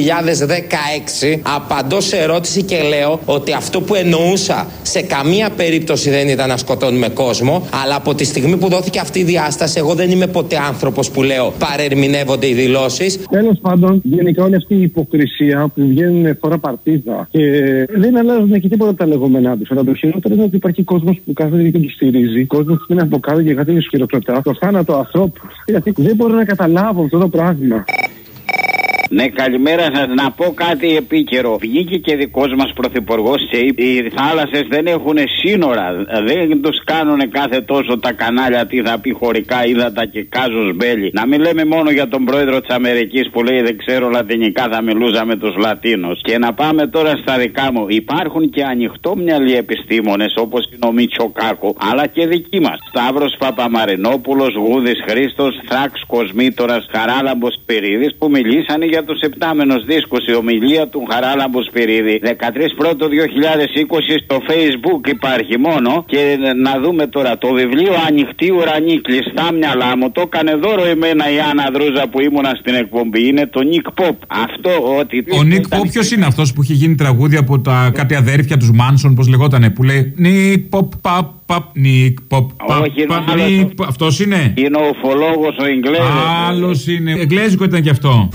2016 απαντώ σε ερώτηση και λέω ότι αυτό που εννοούσα σε καμία περίπτωση δεν ήταν να σκοτώνουμε κόσμο. Αλλά από τη στιγμή που δόθηκε αυτή η διάσταση, εγώ δεν είμαι ποτέ άνθρωπος που λέω παρερμηνεύονται οι δηλώσεις. Τέλος πάντων, γενικά όλη αυτή η υποκρισία που βγαίνουν φορά παρτίδα. Δεν αλλάζουν και τίποτα τα λεγόμενά του. Αλλά το χειρότερο είναι ότι υπάρχει κόσμος που κάθεται και του στηρίζει. Κόσμος που είναι από κάτω και κάτι είναι χειροκροτά. Το θάνατο ανθρώπου. Γιατί δεν μπορώ να καταλάβω αυτό το πράγμα. Ναι, καλημέρα σας. Να πω κάτι επίκαιρο. Βγήκε και δικός μας πρωθυπουργός και είπε: οι θάλασσες δεν έχουν σύνορα. Δεν τους κάνουν κάθε τόσο τα κανάλια τι θα πει χωρικά ύδατα και κάζος μπέλι. Να μην λέμε μόνο για τον πρόεδρο της Αμερικής που λέει δεν ξέρω λατινικά, θα μιλούσα με τους Λατίνους. Και να πάμε τώρα στα δικά μου. Υπάρχουν και ανοιχτόμυαλοι επιστήμονες όπως είναι ο Μητσοκάκο, αλλά και δικοί μας. Σταύρος Παπαμαρινόπουλος, Γούδης Χρήστος, Θράξ Κοσμήτορας, Χαράλαμπος Σπυρίδης που μιλήσανε για τους επτάμενους δίσκους. Η ομιλία του Χαράλαμπου Σπυρίδη 13 Πρώτο 2020 στο Facebook υπάρχει μόνο. Και να δούμε τώρα το βιβλίο Ανοιχτή Ουρανή, κλειστά μυαλά μου. Το έκανε δώρο εμένα η Άννα Δρούζα που ήμουνα στην εκπομπή. Είναι το Νικ Ποπ. Αυτό ότι. Ο Νικ Ποπ ποιος είναι αυτός που είχε γίνει τραγούδι από τα κάτι αδέρφια τους Μάνσον, πώς λεγότανε, που λέει Νικ Ποπ παπ παπ Νικ Ποπ παπ Νικ. Αυτός είναι. Είναι ο ουφολόγος ο Ιγγλέζος. Άλλος είναι. Εγγλέζικο ήταν κι αυτό.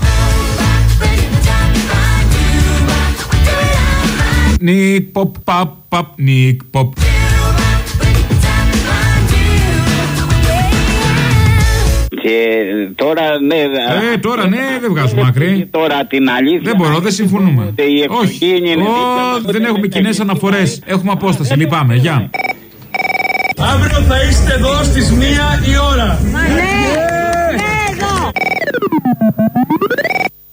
Νικ Ποπ παπ παπ Νικ Ποπ. Και τώρα ναι. Τώρα ναι, δεν βγάζουμε άκρη. Τώρα την αλήθεια. Δεν μπορώ, δεν συμφωνούμε. Όχι. Δεν έχουμε κοινές αναφορές. Έχουμε απόσταση. Λυπάμαι. Γεια. Αύριο θα είστε εδώ στις 1 η ώρα. Ναι, εδώ.